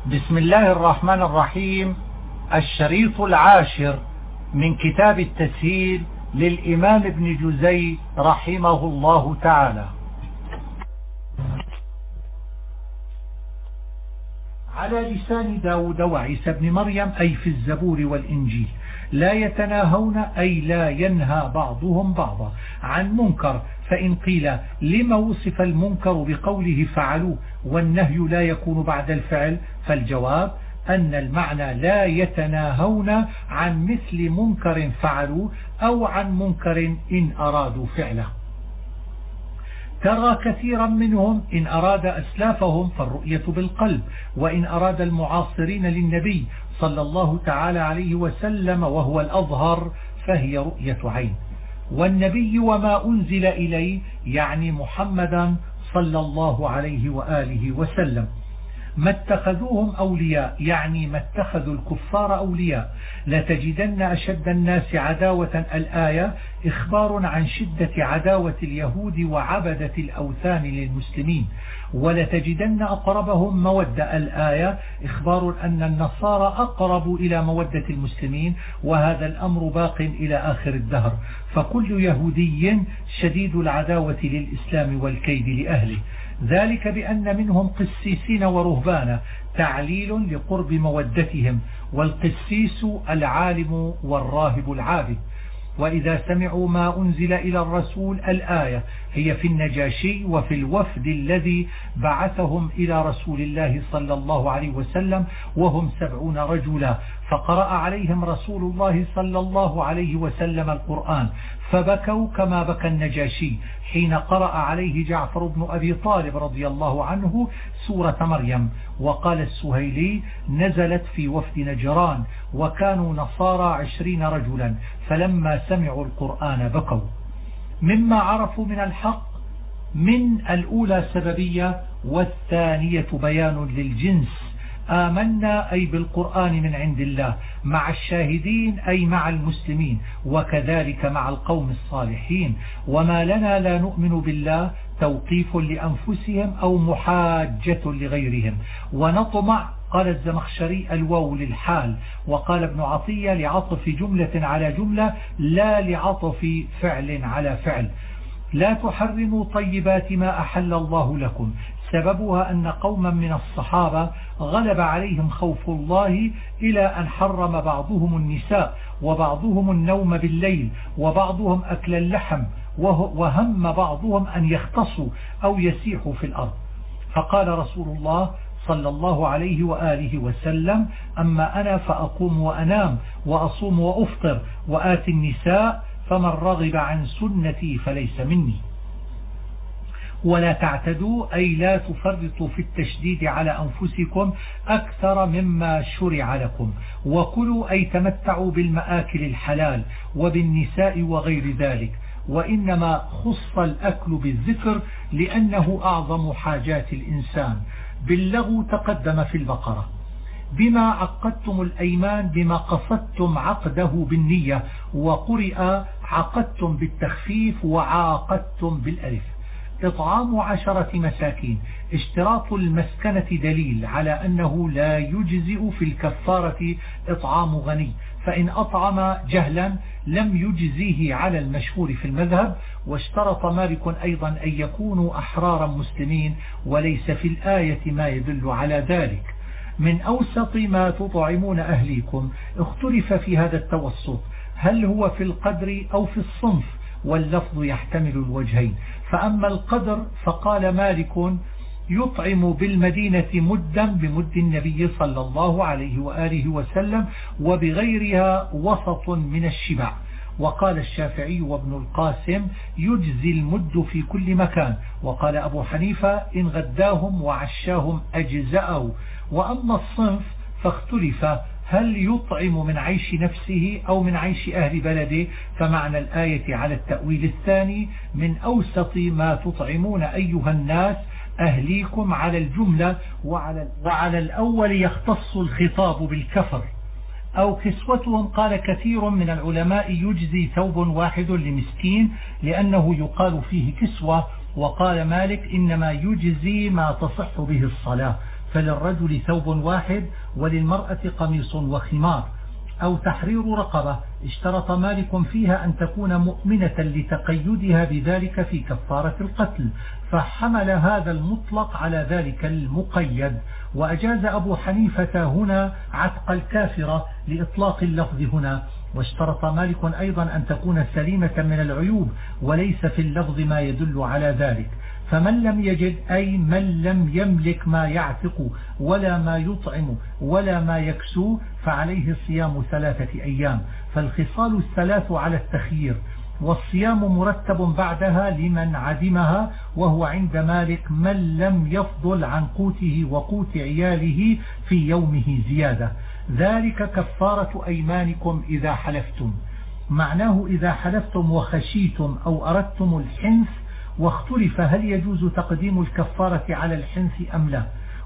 بسم الله الرحمن الرحيم. الشريط العاشر من كتاب التسهيل للإمام ابن جزي رحمه الله تعالى. على لسان داود وعيسى بن مريم أي في الزبور والإنجيل، لا يتناهون أي لا ينهى بعضهم بعضا عن منكر. فإن قيل لما وصف المنكر بقوله فعلوه والنهي لا يكون بعد الفعل، فالجواب أن المعنى لا يتناهون عن مثل منكر فعلوه أو عن منكر إن أرادوا فعله. ترى كثيرا منهم إن أراد أسلافهم فالرؤية بالقلب، وإن أراد المعاصرين للنبي صلى الله تعالى عليه وسلم وهو الأظهر فهي رؤية عين. والنبي وما أنزل إليه يعني محمدا صلى الله عليه وآله وسلم. ما اتخذوهم أولياء يعني ما اتخذوا الكفار أولياء. لتجدن أشد الناس عداوة الآية إخبار عن شدة عداوة اليهود وعبدة الأوثان للمسلمين. ولتجدن أقربهم مودة الآية إخبار أن النصارى أقرب إلى مودة المسلمين، وهذا الأمر باق إلى آخر الدهر. فكل يهودي شديد العداوة للإسلام والكيد لأهله، ذلك بأن منهم قسيسين ورهبانا، تعليل لقرب مودتهم. والقسيس العالم والراهب العابد. وإذا سمعوا ما أنزل إلى الرسول الآية هي في النجاشي وفي الوفد الذي بعثهم إلى رسول الله صلى الله عليه وسلم وهم 70 رجلا، فقرأ عليهم رسول الله صلى الله عليه وسلم القرآن فبكوا كما بكى النجاشي حين قرأ عليه جعفر بن أبي طالب رضي الله عنه سورة مريم. وقال السهيلي نزلت في وفد نجران وكانوا نصارى 20 رجلا، فلما سمعوا القرآن بكوا. مما عرفوا من الحق من الأولى سببية والثانية بيان للجنس. آمنا أي بالقرآن من عند الله مع الشاهدين أي مع المسلمين، وكذلك مع القوم الصالحين. وما لنا لا نؤمن بالله توقيف لأنفسهم أو محاجة لغيرهم. ونطمع قال الزمخشري الواو للحال، وقال ابن عطية لعطف جملة على جملة لا لعطف فعل على فعل. لا تحرموا طيبات ما أحل الله لكم، سببها أن قوما من الصحابة غلب عليهم خوف الله إلى أن حرم بعضهم النساء وبعضهم النوم بالليل وبعضهم أكل اللحم، وهم بعضهم أن يختصوا أو يسيحوا في الأرض. فقال رسول الله صلى الله عليه وآله وسلم أما أنا فأقوم وأنام وأصوم وأفطر وآتي النساء، فمن رغب عن سنتي فليس مني. ولا تعتدوا أي لا تفرطوا في التشديد على أنفسكم أكثر مما شرع لكم. وكلوا أي تمتعوا بالمآكل الحلال وبالنساء وغير ذلك. وإنما خص الأكل بالذكر لأنه أعظم حاجات الإنسان. باللغو تقدم في البقرة. بما عقدتم الأيمان بما قصدتم عقده بالنية، وقرئ عقدتم بالتخفيف وعاقدتم بالألف. إطعام 10 مساكين. اشتراط المسكنة دليل على أنه لا يجزئ في الكفارة إطعام غني، فإن أطعم جهلا لم يجزيه على المشهور في المذهب. واشترط مالك أيضا أن يكونوا أحرارا مسلمين، وليس في الآية ما يدل على ذلك. من أوسط ما تطعمون أهليكم. اختلف في هذا التوسط هل هو في القدر أو في الصنف، واللفظ يحتمل الوجهين. فأما القدر فقال مالك يطعم بالمدينة مدا بمد النبي صلى الله عليه وآله وسلم، وبغيرها وسط من الشبع. وقال الشافعي وابن القاسم يجزي المد في كل مكان. وقال أبو حنيفة إن غداهم وعشاهم أجزأوا. وأما الصنف فاختلف هل يطعم من عيش نفسه أو من عيش أهل بلده، فمعنى الآية على التأويل الثاني من أوسط ما تطعمون أيها الناس أهليكم على الجملة، وعلى الأول يختص الخطاب بالكفر. أو كسوتهم قال كثير من العلماء يجزي ثوب واحد لمسكين لأنه يقال فيه كسوة. وقال مالك إنما يجزي ما تصح به الصلاة، فللرجل ثوب واحد وللمرأة قميص وخمار. أو تحرير رقبة اشترط مالك فيها أن تكون مؤمنة لتقيدها بذلك في كفارة القتل، فحمل هذا المطلق على ذلك المقيد. وأجاز أبو حنيفة هنا عتق الكافرة لإطلاق اللفظ هنا. واشترط مالك أيضا أن تكون سليمة من العيوب، وليس في اللفظ ما يدل على ذلك. فمن لم يجد أي من لم يملك ما يعتق ولا ما يطعم ولا ما يكسو فعليه صيام 3 أيام. فالخصال الثلاث على التخيير، والصيام مرتب بعدها لمن عدمها، وهو عند مالك من لم يفضل عن قوته وقوت عياله في يومه زيادة. ذلك كفارة أيمانكم إذا حلفتم. معناه إذا حلفتم وخشيتم أو أردتم الحنث، واختلف هل يجوز تقديم الكفارة على الحنث أم لا.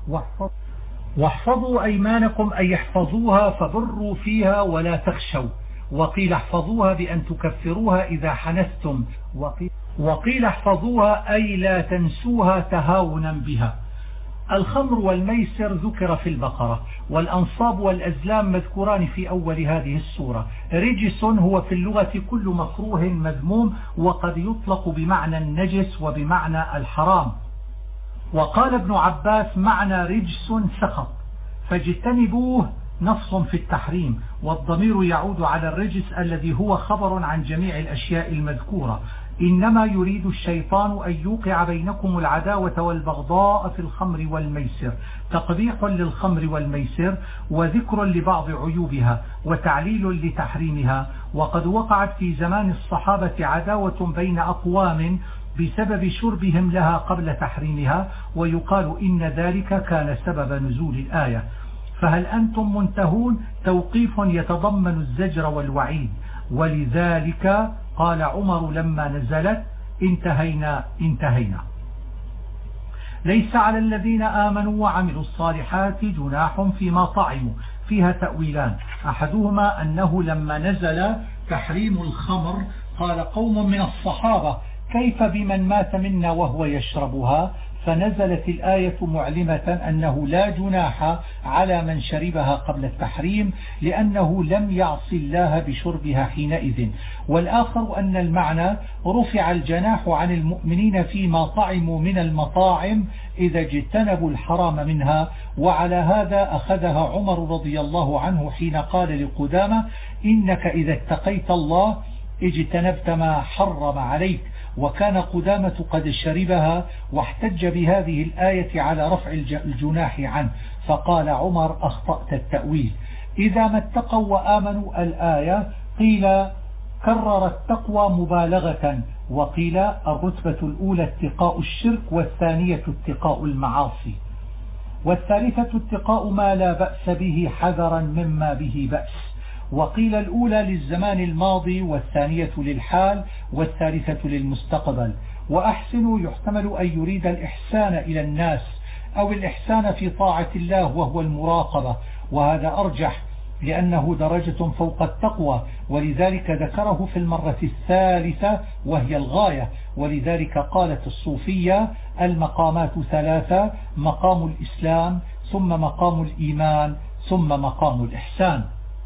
واحفظوا أيمانكم أي احفظوها فبروا فيها ولا تخشوا. وقيل احفظوها بأن تكفروها إذا حنثتم، وقيل احفظوها أي لا تنسوها تهاونا بها. الخمر والميسر ذكر في البقرة، والأنصاب والأزلام مذكوران في أول هذه السورة. رجس هو في اللغة كل مكروه مذموم، وقد يطلق بمعنى النجس وبمعنى الحرام. وقال ابن عباس معنى رجس سخط، فاجتنبوه نص في التحريم، والضمير يعود على الرجس الذي هو خبر عن جميع الأشياء المذكورة. إنما يريد الشيطان أن يوقع بينكم العداوة والبغضاء في الخمر والميسر، تقبيح للخمر والميسر وذكر لبعض عيوبها وتعليل لتحريمها. وقد وقعت في زمان الصحابة عداوة بين أقوام بسبب شربهم لها قبل تحريمها، ويقال إن ذلك كان سبب نزول الآية. فهل أنتم منتهون؟ توقيف يتضمن الزجر والوعيد. ولذلك قال عمر لما نزلت انتهينا. ليس على الذين آمنوا وعملوا الصالحات جناح فيما طعموا. فيها تأويلان، أحدهما أنه لما نزل تحريم الخمر قال قوم من الصحابة كيف بمن مات منا وهو يشربها، فنزلت الآية معلمة أنه لا جناح على من شربها قبل التحريم، لأنه لم يعص الله بشربها حينئذ. والآخر أن المعنى رفع الجناح عن المؤمنين فيما طعموا من المطاعم إذا اجتنبوا الحرام منها. وعلى هذا أخذها عمر رضي الله عنه حين قال لقدامة إنك إذا اتقيت الله اجتنبت ما حرم عليك، وكان قدامة قد شربها، واحتج بهذه الآية على رفع الجناح عنه، فقال عمر أخطأت التأويل. إذا ما اتقوا وآمنوا الآية قيل كرر التقوى مبالغة، وقيل الرتبة الأولى اتقاء الشرك، والثانية اتقاء المعاصي، والثالثة اتقاء ما لا بأس به حذرا مما به بأس. وقيل الأولى للزمان الماضي، والثانية للحال، والثالثة للمستقبل. وأحسنوا يحتمل أن يريد الإحسان إلى الناس أو الإحسان في طاعة الله وهو المراقبة، وهذا أرجح لأنه درجة فوق التقوى، ولذلك ذكره في المرة الثالثة وهي الغاية. ولذلك قالت الصوفية المقامات 3: مقام الإسلام، ثم مقام الإيمان، ثم مقام الإحسان.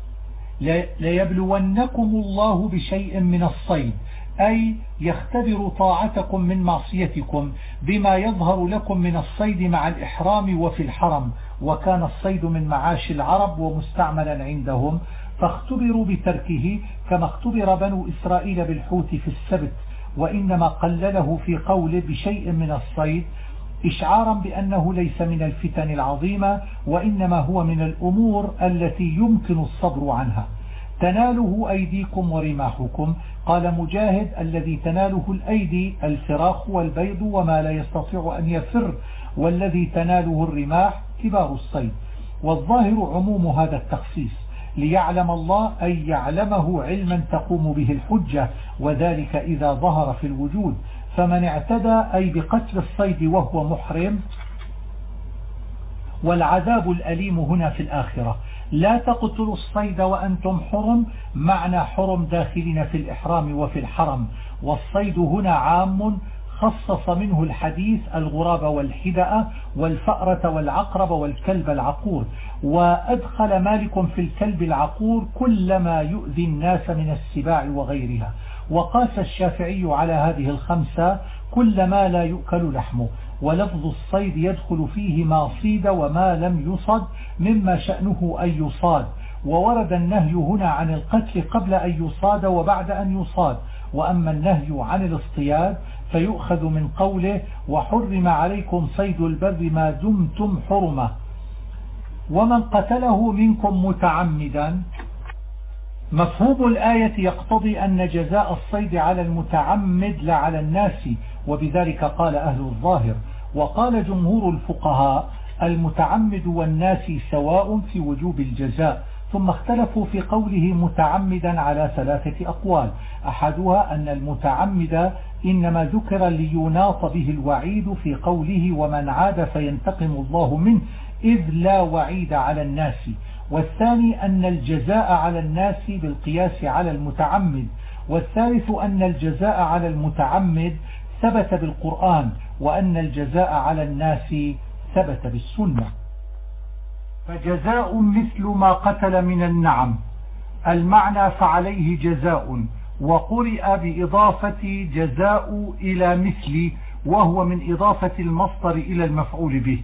ليبلونكم الله بشيء من الصيد، أي يختبر طاعتكم من معصيتكم بما يظهر لكم من الصيد مع الإحرام وفي الحرم. وكان الصيد من معاش العرب ومستعملا عندهم، فاختبروا بتركه كما اختبر بنو إسرائيل بالحوت في السبت. وإنما قلله في قوله بشيء من الصيد إشعارا بأنه ليس من الفتن العظيمة، وإنما هو من الأمور التي يمكن الصبر عنها. تناله أيديكم ورماحكم. قال مجاهد الذي تناله الأيدي الفراخ والبيض وما لا يستطيع أن يفر، والذي تناله الرماح كبار الصيد. والظاهر عموم هذا التخصيص، ليعلم الله أي يعلمه علما تقوم به الحجة، وذلك إذا ظهر في الوجود. فمن اعتدى أي بقتل الصيد وهو محرم، والعذاب الأليم هنا في الآخرة. لا تقتلوا الصيد وأنتم حرم، معنى حرم داخلين في الإحرام وفي الحرم، والصيد هنا عام خصص منه الحديث الغراب والحدأ والفأرة والعقرب والكلب العقور. وأدخل مالك في الكلب العقور كل ما يؤذي الناس من السباع وغيرها. وقاس الشافعي على هذه الخمسة كل ما لا يؤكل لحمه. ولفظ الصيد يدخل فيه ما صيد وما لم يصد مما شأنه أن يصاد. وورد النهي هنا عن القتل قبل أن يصاد وبعد أن يصاد. وأما النهي عن الاصطياد فيؤخذ من قوله وحرم عليكم صيد البر ما دمتم حرمة. ومن قتله منكم متعمدا، مفهوم الآية يقتضي أن جزاء الصيد على المتعمد لا على الناس، وبذلك قال أهل الظاهر. وقال جمهور الفقهاء المتعمد والناس سواء في وجوب الجزاء. ثم اختلفوا في قوله متعمدا على ثلاثة أقوال. أحدها أن المتعمد إنما ذكر ليناط به الوعيد في قوله ومن عاد فينتقم الله منه إذ لا وعيد على الناس. والثاني أن الجزاء على الناس بالقياس على المتعمد. والثالث أن الجزاء على المتعمد ثبت بالقرآن وأن الجزاء على الناس ثبت بالسنة. فجزاء مثل ما قتل من النعم، المعنى فعليه جزاء. وقرئ بإضافة جزاء إلى مثل وهو من إضافة المصدر إلى المفعول به.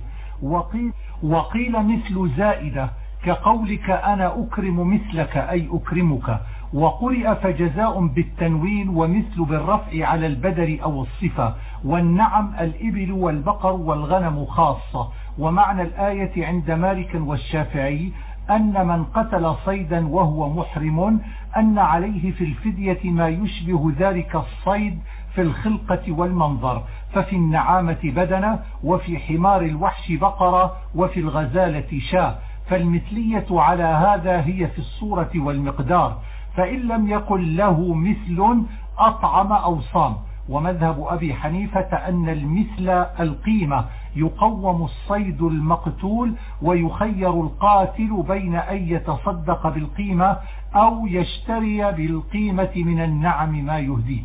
وقيل مثل زائدة كقولك أنا أكرم مثلك أي أكرمك. وقرئ فجزاء بالتنوين ومثل بالرفع على البدر أو الصفة. والنعم الإبل والبقر والغنم خاصة. ومعنى الآية عند مالك والشافعي أن من قتل صيدا وهو محرم أن عليه في الفدية ما يشبه ذلك الصيد في الخلقة والمنظر، ففي النعامة بدنة، وفي حمار الوحش بقرة، وفي الغزالة شاة. فالمثلية على هذا هي في الصورة والمقدار، فإن لم يكن له مثل أطعم أو صام. ومذهب أبي حنيفة أن المثل القيمة، يقوم الصيد المقتول ويخير القاتل بين أن يتصدق بالقيمة أو يشتري بالقيمة من النعم ما يهديه.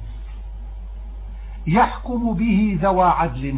يحكم به ذوى عدل.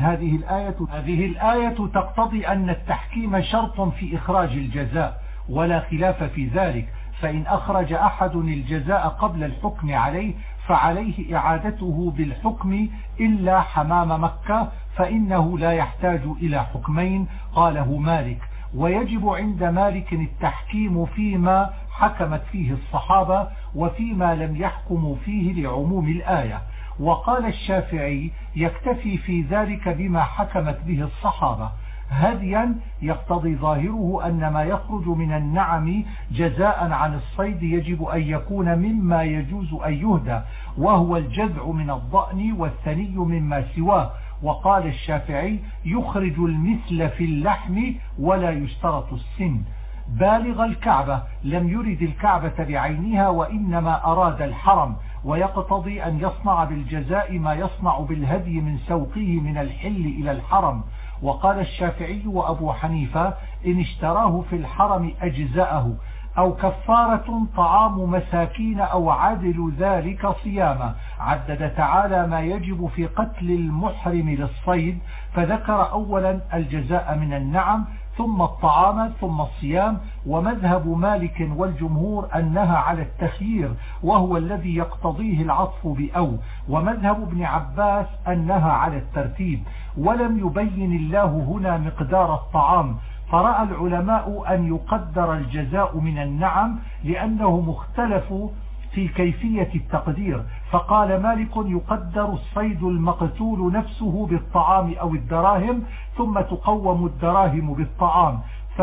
هذه الآية تقتضي أن التحكيم شرط في إخراج الجزاء ولا خلاف في ذلك. فإن أخرج أحد الجزاء قبل الحكم عليه فعليه إعادته بالحكم إلا حمام مكة فإنه لا يحتاج إلى حكمين، قاله مالك. ويجب عند مالك التحكيم فيما حكمت فيه الصحابة وفيما لم يحكموا فيه لعموم الآية. وقال الشافعي يكتفي في ذلك بما حكمت به الصحابة. هديا يقتضي ظاهره أن ما يخرج من النعم جزاء عن الصيد يجب أن يكون مما يجوز أن يهدى، وهو الجذع من الضأن والثني مما سواه. وقال الشافعي يخرج المثل في اللحم ولا يشترط السن. بالغ الكعبة لم يرد الكعبة بعينها وإنما أراد الحرم، ويقتضي أن يصنع بالجزاء ما يصنع بالهدي من سوقه من الحل إلى الحرم. وقال الشافعي وأبو حنيفة إن اشتراه في الحرم أجزاءه، أو كفارة طعام مساكين أو عدل ذلك صياما. عدد تعالى ما يجب في قتل المحرم للصيد، فذكر أولا الجزاء من النعم ثم الطعام ثم الصيام. ومذهب مالك والجمهور أنها على التخيير وهو الذي يقتضيه العطف بأو. ومذهب ابن عباس أنها على الترتيب. ولم يبين الله هنا مقدار الطعام، فرأى العلماء أن يقدر الجزاء من النعم لأنه مختلف في كيفية التقدير. فقال مالك يقدر الصيد المقتول نفسه بالطعام أو الدراهم ثم تقوم الدراهم بالطعام،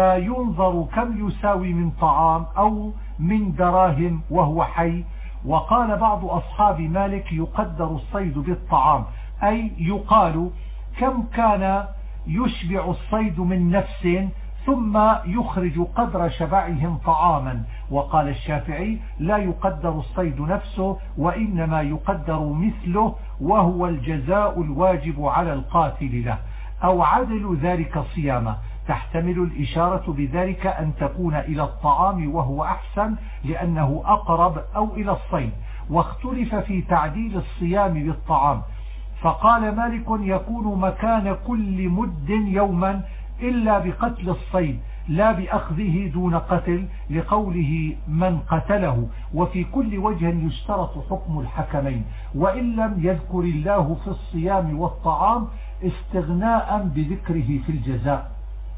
فينظر كم يساوي من طعام أو من دراهم وهو حي. وقال بعض أصحاب مالك يقدر الصيد بالطعام، أي يقال كم كان يشبع الصيد من نفس ثم يخرج قدر شبعهم طعاما. وقال الشافعي لا يقدر الصيد نفسه وإنما يقدر مثله وهو الجزاء الواجب على القاتل له، أو عدل ذلك صياما. تحتمل الإشارة بذلك أن تكون إلى الطعام وهو أحسن لأنه أقرب، أو إلى الصيد. واختلف في تعديل الصيام بالطعام، فقال مالك يكون مكان كل مد يوما إلا بقتل الصيد لا بأخذه دون قتل، لقوله من قتله. وفي كل وجه يشترط حكم الحكمين، وإن لم يذكر الله في الصيام والطعام استغناء بذكره في الجزاء.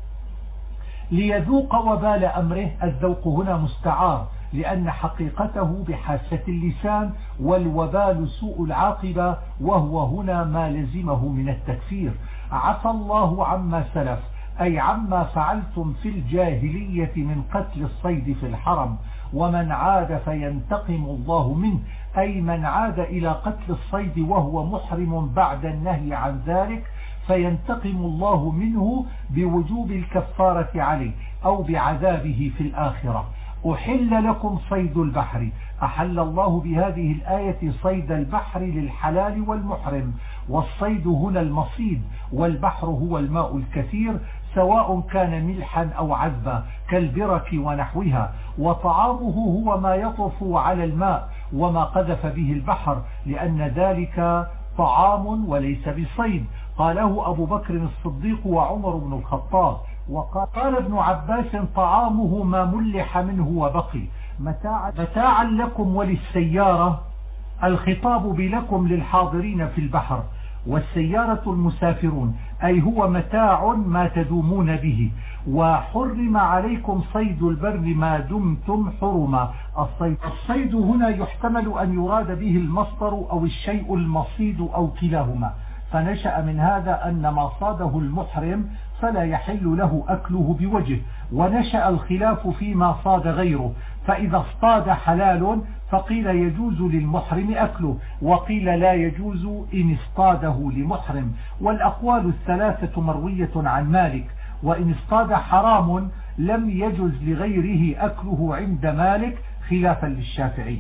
ليذوق وبال أمره، الذوق هنا مستعار لأن حقيقته بحاسة اللسان، والوبال سوء العاقبة، وهو هنا ما لزمه من التكفير. عفى الله عما سلف، أي عما فعلتم في الجاهلية من قتل الصيد في الحرم، ومن عاد فينتقم الله منه، أي من عاد إلى قتل الصيد وهو محرم بعد النهي عن ذلك فينتقم الله منه بوجوب الكفارة عليه أو بعذابه في الآخرة. أحل لكم صيد البحر، أحل الله بهذه الآية صيد البحر للحلال والمحرم، والصيد هنا المصيد، والبحر هو الماء الكثير سواء كان ملحا أو عذبا كالبرك ونحوها، وطعامه هو ما يطفو على الماء وما قذف به البحر، لأن ذلك طعام وليس بصيد. قاله أبو بكر الصديق وعمر بن الخطاب. وقال ابن عباس طعامه ما ملح منه وبقي. متاعا لكم وللسيارة، الخطاب بلكم للحاضرين في البحر، والسيارة المسافرون، أي هو متاع ما تدومون به. وحرم عليكم صيد البر ما دمتم حرما. الصيد هنا يحتمل أن يراد به المصدر أو الشيء المصيد أو كلاهما، فنشأ من هذا أن ما صاده المحرم فلا يحل له أكله بوجه، ونشأ الخلاف فيما صاد غيره، فإذا اصطاد حلال فقيل يجوز للمحرم أكله، وقيل لا يجوز إن اصطاده لمحرم. والأقوال الثلاثة مروية عن مالك، وإن اصطاد حرام لم يجوز لغيره أكله عند مالك خلافا للشافعي.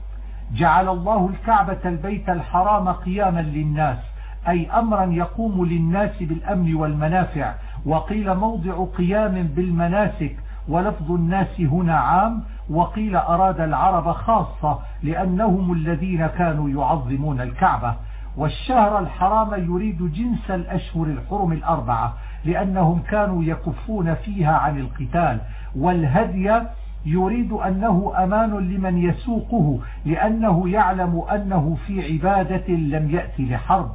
جعل الله الكعبة البيت الحرام قياما للناس، أي أمرا يقوم للناس بالأمن والمنافع. وقيل موضع قيام بالمناسك، ولفظ الناس هنا عام، وقيل أراد العرب خاصة لأنهم الذين كانوا يعظمون الكعبة. والشهر الحرام يريد جنس الأشهر الحرم الأربعة لأنهم كانوا يكفون فيها عن القتال. والهدي يريد أنه أمان لمن يسوقه لأنه يعلم أنه في عبادة لم يأتي لحرب.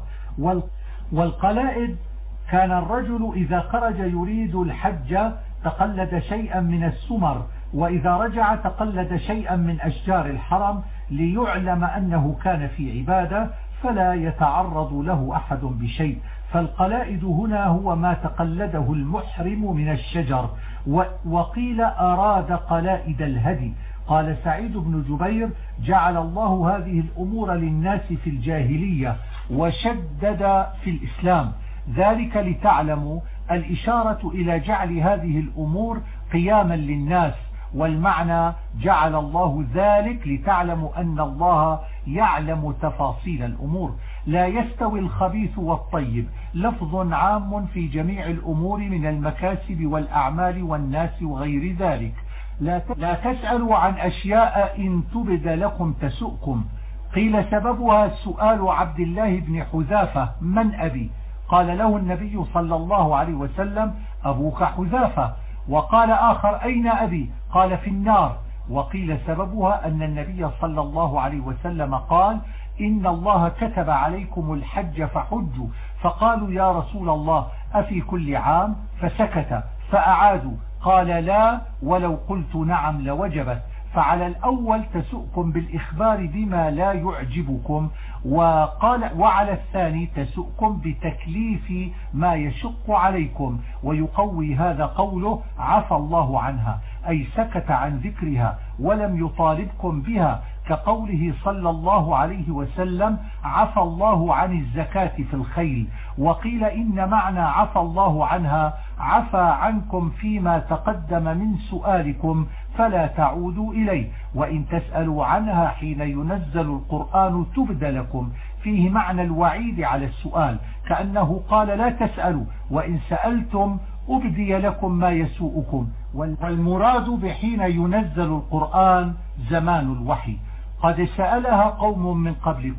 والقلائد كان الرجل إذا خرج يريد الحج تقلد شيئا من السمر، وإذا رجع تقلد شيئا من أشجار الحرم ليعلم أنه كان في عبادة فلا يتعرض له أحد بشيء. فالقلائد هنا هو ما تقلده المحرم من الشجر. وقيل أراد قلائد الهدي. قال سعيد بن جبير جعل الله هذه الأمور للناس في الجاهلية وشدد في الإسلام، ذلك لتعلموا الإشارة إلى جعل هذه الأمور قياما للناس، والمعنى جعل الله ذلك لتعلموا أن الله يعلم تفاصيل الأمور. لا يستوي الخبيث والطيب، لفظ عام في جميع الأمور من المكاسب والأعمال والناس وغير ذلك. لا تسألوا عن أشياء إن تبد لكم تسؤكم. قيل سببها سؤال عبد الله بن حذافة من أبي؟ قال له النبي صلى الله عليه وسلم أبوك حذافة. وقال آخر أين أبي؟ قال في النار. وقيل سببها أن النبي صلى الله عليه وسلم قال إن الله كتب عليكم الحج فحجوا، فقالوا يا رسول الله أفي كل عام؟ فسكت فأعادوا، قال لا ولو قلت نعم لوجبت. فعلى الأول تسؤكم بالإخبار بما لا يعجبكم، وعلى الثاني تسؤكم بتكليف ما يشق عليكم. ويقوي هذا قوله عفى الله عنها، أي سكت عن ذكرها ولم يطالبكم بها، كقوله صلى الله عليه وسلم عفى الله عن الزكاة في الخيل. وقيل إن معنى عفى الله عنها عفى عنكم فيما تقدم من سؤالكم فلا تعودوا إليه، وإن تسألوا عنها حين ينزل القرآن تبد لكم، فيه معنى الوعيد على السؤال، كأنه قال لا تسألوا، وإن سألتم أبدي لكم ما يسوءكم. والمراد بحين ينزل القرآن زمان الوحي. قد سألها قوم من قبلكم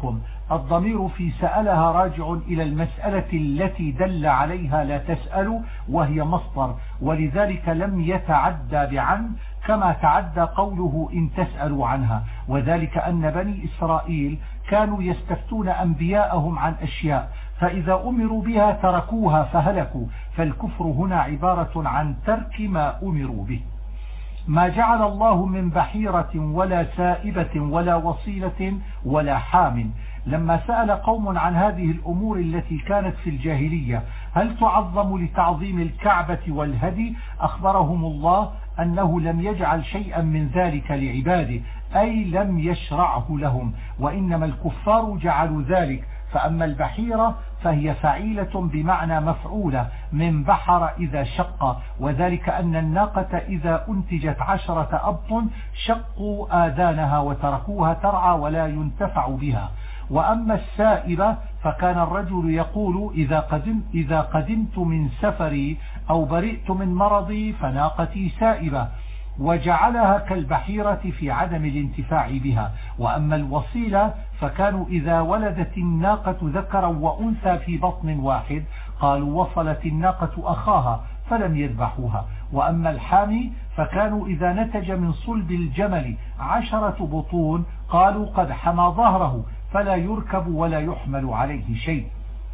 الضمير في سألها راجع إلى المسألة التي دل عليها لا تسأل، وهي مصدر، ولذلك لم يتعدى بعن كما تعدى قوله إن تسألوا عنها. وذلك أن بني إسرائيل كانوا يستفتون أنبياءهم عن أشياء، فإذا أمروا بها تركوها فهلكوا، فالكفر هنا عبارة عن ترك ما أمروا به. ما جعل الله من بحيرة ولا سائبة ولا وصيلة ولا حام. لما سأل قوم عن هذه الأمور التي كانت في الجاهلية هل تعظم لتعظيم الكعبة والهدي، أخبرهم الله أنه لم يجعل شيئا من ذلك لعباده، أي لم يشرعه لهم، وإنما الكفار جعلوا ذلك. فأما البحيرة فهي فعيلة بمعنى مفعولة من بحر إذا شق، وذلك أن الناقة إذا أنتجت 10 أبط شقوا آذانها وتركوها ترعى ولا ينتفع بها. وأما السائبة فكان الرجل يقول إذا قدمت من سفري أو برئت من مرضي فناقتي سائبة، وجعلها كالبحيرة في عدم الانتفاع بها. وأما الوصيلة فكانوا إذا ولدت الناقة ذكرا وأنثى في بطن واحد قالوا وصلت الناقة أخاها فلم يذبحوها. وأما الحامي فكانوا إذا نتج من صلب الجمل 10 بطون قالوا قد حمى ظهره فلا يركب ولا يحمل عليه شيء.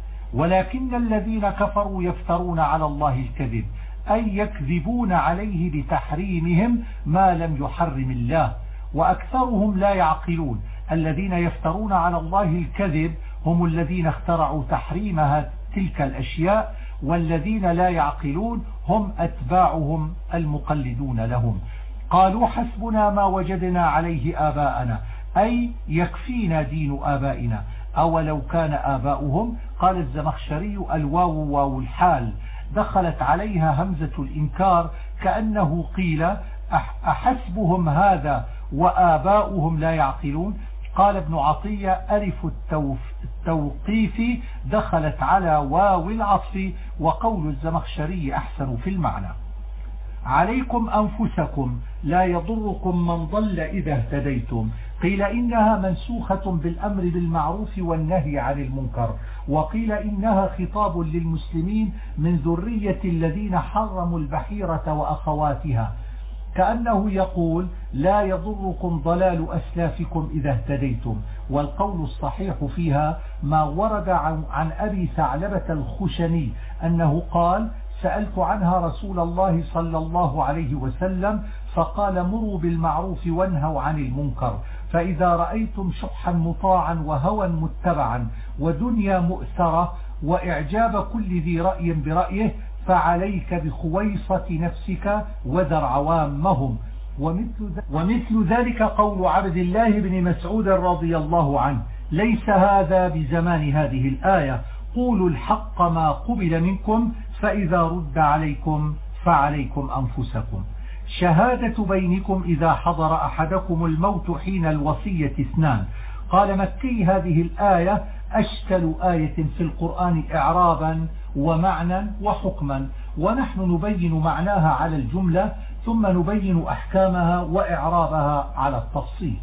ولكن الذين كفروا يفترون على الله الكذب، أي يكذبون عليه بتحريمهم ما لم يحرم الله، وأكثرهم لا يعقلون. الذين يفترون على الله الكذب هم الذين اخترعوا تحريمها تلك الأشياء، والذين لا يعقلون هم أتباعهم المقلدون لهم. قالوا حسبنا ما وجدنا عليه آباءنا، أي يكفينا دين آبائنا. أولو كان آباؤهم، قال الزمخشري الواو واو الحال دخلت عليها همزة الإنكار كأنه قيل أحسبهم هذا وآباؤهم لا يعقلون. قال ابن عطية ألف التوقيف دخلت على واو العطف، وقول الزمخشري أحسن في المعنى. عليكم أنفسكم لا يضركم من ضل إذا اهتديتم. قيل إنها منسوخة بالأمر بالمعروف والنهي عن المنكر، وقيل إنها خطاب للمسلمين من ذرية الذين حرموا البحيرة وأخواتها، كأنه يقول لا يضركم ضلال أسلافكم إذا اهتديتم. والقول الصحيح فيها ما ورد عن أبي ثعلبة الخشني أنه قال سألت عنها رسول الله صلى الله عليه وسلم فقال مروا بالمعروف وانهوا عن المنكر، فإذا رأيتم شحا مطاعا وهوى متبعا ودنيا مؤثرة وإعجاب كل ذي رأي برأيه فعليك بخويصة نفسك وذر عوامهم. ومثل ذلك قول عبد الله بن مسعود رضي الله عنه ليس هذا بزمان هذه الآية، قولوا الحق ما قبل منكم فإذا رد عليكم فعليكم أنفسكم. شهادة بينكم إذا حضر أحدكم الموت حين الوصية 2. قال مكي هذه الآية أشكل آية في القرآن إعرابا ومعنى وحكما، ونحن نبين معناها على الجملة ثم نبين أحكامها وإعرابها على التفصيل.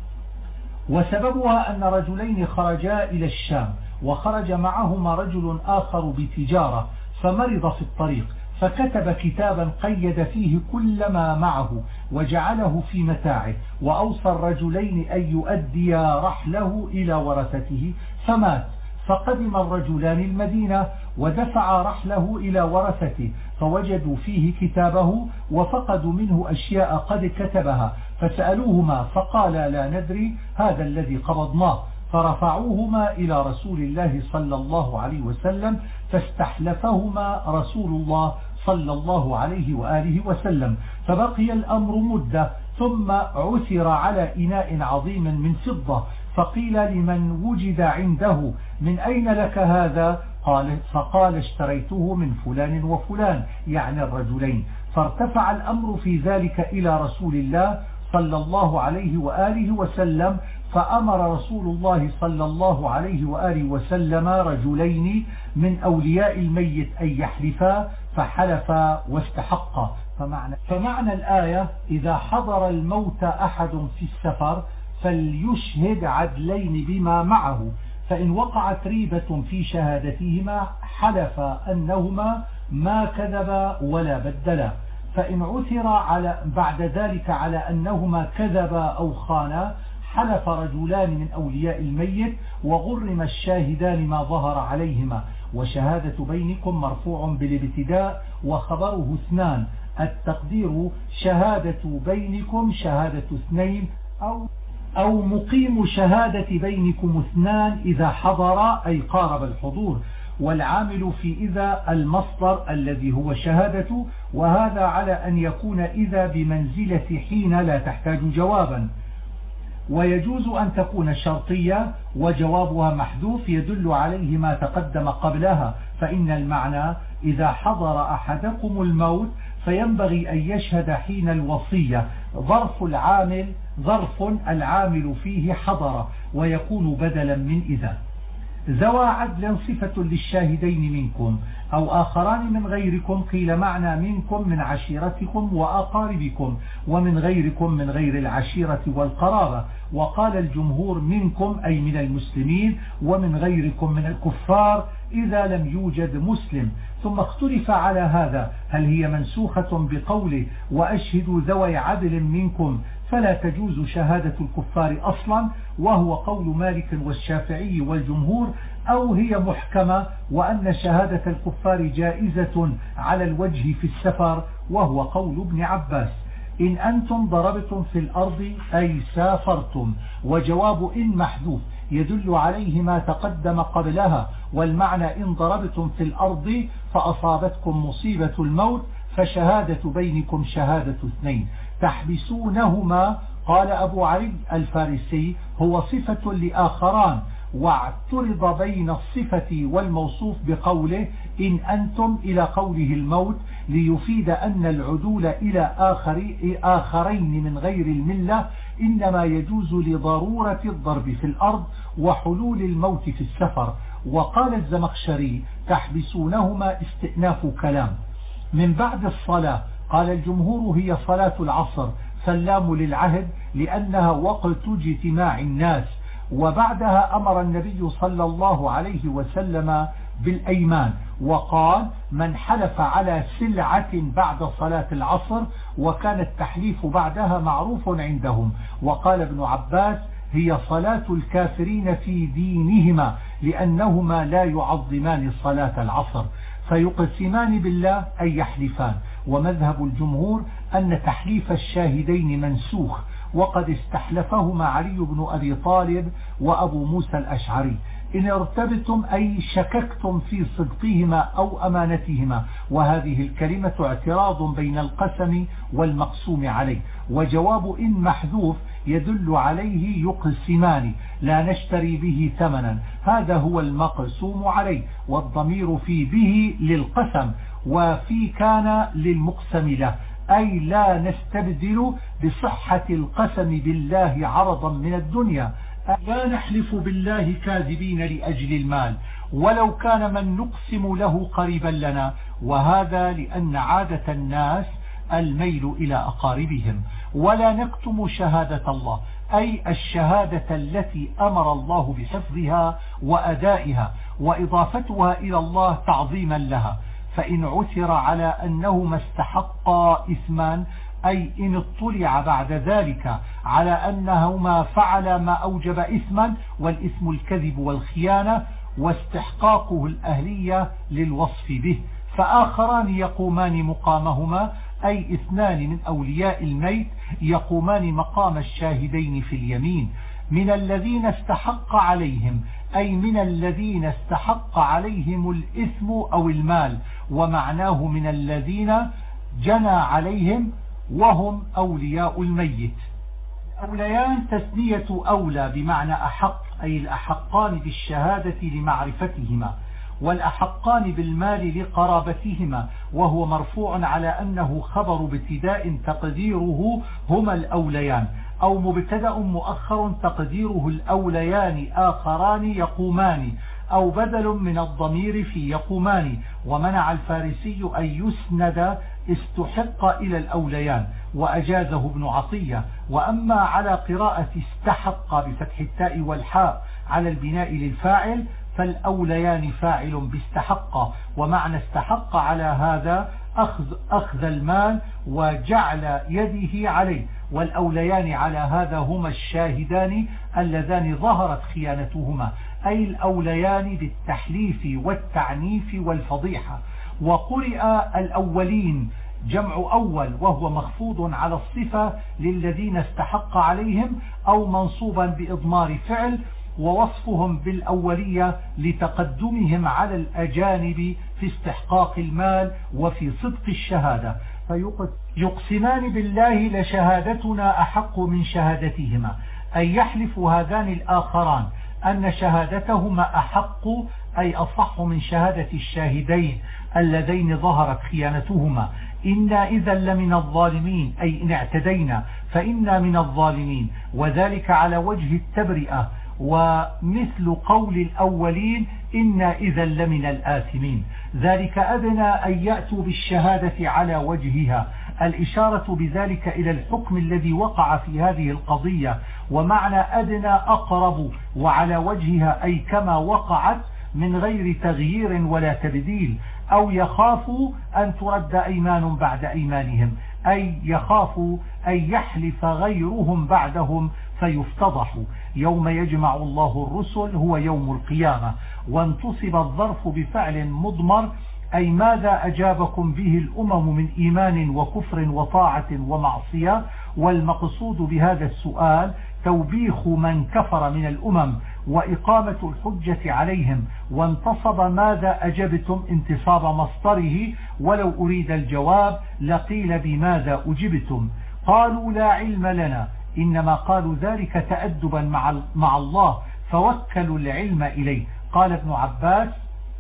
وسببها أن رجلين خرجا إلى الشام وخرج معهما رجل آخر بتجارة فمرض في الطريق، فكتب كتابا قيد فيه كل ما معه وجعله في متاعه، وأوصى الرجلين أن يؤديا رحله إلى ورثته، فمات. فقدم الرجلان المدينة ودفع رحله إلى ورثته فوجدوا فيه كتابه وفقدوا منه أشياء قد كتبها، فسألوهما فقالا لا ندري هذا الذي قبضناه، فرفعوهما إلى رسول الله صلى الله عليه وسلم فاستحلفهما رسول الله صلى الله عليه وآله وسلم، فبقي الأمر مدة ثم عثر على إناء عظيم من فضة، فقيل لمن وجد عنده من أين لك هذا؟ فقال اشتريته من فلان وفلان، يعني الرجلين. فارتفع الأمر في ذلك إلى رسول الله صلى الله عليه وآله وسلم، فأمر رسول الله صلى الله عليه وآله وسلم رجلين من أولياء الميت أن يحلفا، فحلفا واستحقا. فمعنى الآية إذا حضر الموت أحد في السفر فليشهد عدلين بما معه، فإن وقعت ريبة في شهادتهما حلف أنهما ما كذبا ولا بدلا. فإن عثر بعد ذلك على أنهما كذبا أو خانا حلف رجلان من أولياء الميت وغرم الشاهدان ما ظهر عليهما. وشهادة بينكم مرفوع بالابتداء وخبره اثنان، التقدير شهادة بينكم شهادة اثنين أو مقيم شهادة بينكم اثنان إذا حضر أي قارب الحضور. والعامل في إذا المصدر الذي هو شهادة، وهذا على أن يكون إذا بمنزلة حين لا تحتاج جوابا. ويجوز أن تكون شرطية وجوابها محذوف يدل عليه ما تقدم قبلها، فإن المعنى إذا حضر أحدكم الموت فينبغي أن يشهد حين الوصية. ظرف العامل فيه حضر ويكون بدلا من إذا. ذوى عدل صفة للشاهدين منكم أو آخران من غيركم، قيل معنى منكم من عشيرتكم وأقاربكم، ومن غيركم من غير العشيرة والقرابة. وقال الجمهور منكم أي من المسلمين، ومن غيركم من الكفار إذا لم يوجد مسلم. ثم اختلف على هذا هل هي منسوخة بقوله وأشهدوا ذوي عدل منكم فلا تجوز شهادة الكفار أصلا، وهو قول مالك والشافعي والجمهور، أو هي محكمة وأن شهادة الكفار جائزة على الوجه في السفر، وهو قول ابن عباس. إن أنتم ضربتم في الأرض أي سافرتم، وجواب إن محذوف يدل عليه ما تقدم قبلها، والمعنى إن ضربتم في الأرض فأصابتكم مصيبة الموت فشهادة بينكم شهادة اثنين. تحبسونهما قال أبو علي الفارسي هو صفة لآخران، واعترض بين الصفة والموصوف بقوله إن أنتم إلى قوله الموت، ليفيد أن العدول إلى آخرين من غير الملة إنما يجوز لضرورة الضرب في الأرض وحلول الموت في السفر. وقال الزمخشري تحبسونهما استئناف كلام. من بعد الصلاة قال الجمهور هي صلاة العصر، فاللام للعهد لأنها وقت اجتماع الناس. وبعدها أمر النبي صلى الله عليه وسلم بالأيمان، وقال من حلف على سلعة بعد صلاة العصر، وكان التحليف بعدها معروف عندهم. وقال ابن عباس هي صلاة الكافرين في دينهما لأنهما لا يعظمان صلاة العصر، فيقسمان بالله أي يحلفان. ومذهب الجمهور أن تحليف الشاهدين منسوخ، وقد استحلفهما علي بن أبي طالب وأبو موسى الأشعري. إن ارتبتم أي شككتم في صدقهما أو أمانتهما، وهذه الكلمة اعتراض بين القسم والمقسوم عليه. وجواب إن محذوف يدل عليه يقسمان لا نشتري به ثمنا، هذا هو المقسوم عليه، والضمير في به للقسم وفي كان للمقسم له، أي لا نستبدل بصحة القسم بالله عرضا من الدنيا. لا نحلف بالله كاذبين لأجل المال ولو كان من نقسم له قريبا لنا، وهذا لأن عادة الناس الميل إلى أقاربهم. ولا نكتم شهادة الله أي الشهادة التي أمر الله بحفظها وأدائها وإضافتها إلى الله تعظيما لها. فإن عثر على أنهما استحقا إثما أي إن اطلع بعد ذلك على أنهما فعلا ما أوجب إثما، والإثم الكذب والخيانة واستحقاقه الأهلية للوصف به، فآخران يقومان مقامهما أي اثنان من أولياء الميت يقومان مقام الشاهدين في اليمين. من الذين استحق عليهم أي من الذين استحق عليهم الإثم أو المال، ومعناه من الذين جنى عليهم وهم أولياء الميت. أوليان تثنية أولى بمعنى أحق أي الأحقان بالشهادة لمعرفتهما، والأحقان بالمال لقرابتهما، وهو مرفوع على أنه خبر ابتداء تقديره هما الأوليان، أو مبتدأ مؤخر تقديره الأوليان آخران يقومان، أو بدل من الضمير في يقومان. ومنع الفارسي أن يسند استحق إلى الأوليان وأجازه ابن عطية. وأما على قراءة استحق بفتح التاء والحاء على البناء للفاعل، فالأوليان فاعل باستحق، ومعنى استحق على هذا أخذ المال وجعل يده عليه، والأوليان على هذا هما الشاهدان اللذان ظهرت خيانتهما، أي الأوليان بالتحليف والتعنيف والفضيحة. وقرئ الأولين جمع أول وهو مخفوض على الصفة للذين استحق عليهم، أو منصوبا بإضمار فعل، ووصفهم بالأولية لتقدمهم على الأجانب في استحقاق المال وفي صدق الشهادة. فيقسمان بالله لشهادتنا أحق من شهادتهما، أي يحلف هذان الآخران أن شهادتهما أحق، أي أصح من شهادة الشاهدين اللذين ظهرت خيانتهما. إنا إذا لمن الظالمين، أي إن اعتدينا فإنا من الظالمين، وذلك على وجه التبرئة، ومثل قول الأولين إنا إذا لمن الآثمين. ذلك أدنى أن يأتوا بالشهادة على وجهها، الإشارة بذلك إلى الحكم الذي وقع في هذه القضية، ومعنى أدنى أقرب، وعلى وجهها أي كما وقعت من غير تغيير ولا تبديل، أو يخافوا أن ترد أيمان بعد أيمانهم، أي يخافوا أن يحلف غيرهم بعدهم فيفتضحوا. يوم يجمع الله الرسل هو يوم القيامة، وانتصب الظرف بفعل مضمر، أي ماذا أجابكم به الأمم من إيمان وكفر وطاعة ومعصية، والمقصود بهذا السؤال توبيخ من كفر من الأمم وإقامة الحجة عليهم. وانتصب ماذا أجبتم انتصاب مصدره، ولو أريد الجواب لقيل بماذا أجبتم. قالوا لا علم لنا، إنما قالوا ذلك تأدبا مع الله فوكلوا العلم إليه. قال ابن عباس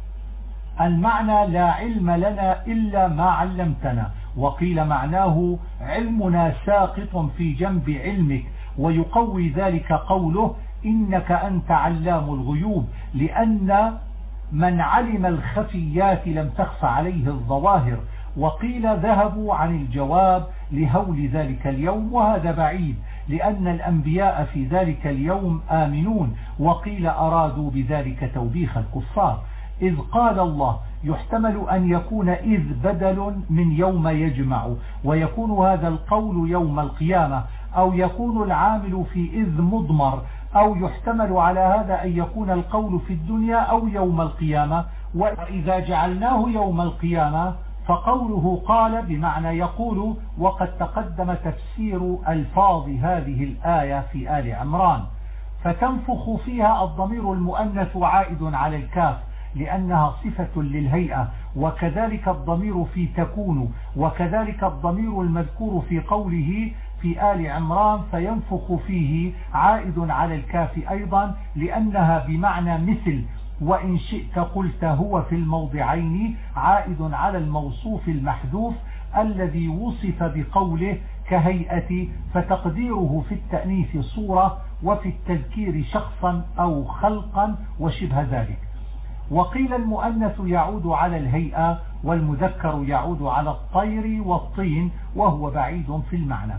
المعنى لا علم لنا إلا ما علمتنا، وقيل معناه علمنا ساقط في جنب علمك، ويقوي ذلك قوله إنك أنت علام الغيوب، لأن من علم الخفيات لم تخف عليه الظواهر. وقيل ذهبوا عن الجواب لهول ذلك اليوم، وهذا بعيد لأن الأنبياء في ذلك اليوم آمنون. وقيل أرادوا بذلك توبيخ الكفار. إذ قال الله يحتمل أن يكون إذ بدل من يوم يجمع، ويكون هذا القول يوم القيامة، أو يكون العامل في إذ مضمر، أو يحتمل على هذا أن يكون القول في الدنيا أو يوم القيامة. وإذا جعلناه يوم القيامة فقوله قال بمعنى يقول، وقد تقدم تفسير ألفاظ هذه الآية في آل عمران. فتنفخ فيها الضمير المؤنث عائد على الكاف لأنها صفة للهيئة، وكذلك الضمير في تكون، وكذلك الضمير المذكور في قوله في آل عمران فينفخ فيه عائد على الكاف أيضا لأنها بمعنى مثل. وإن شئت قلت هو في الموضعين عائد على الموصوف المحذوف الذي وصف بقوله كهيئة، فتقديره في التأنيث صورة، وفي التذكير شخصا أو خلقا وشبه ذلك. وقيل المؤنث يعود على الهيئة، والمذكر يعود على الطير والطين، وهو بعيد في المعنى.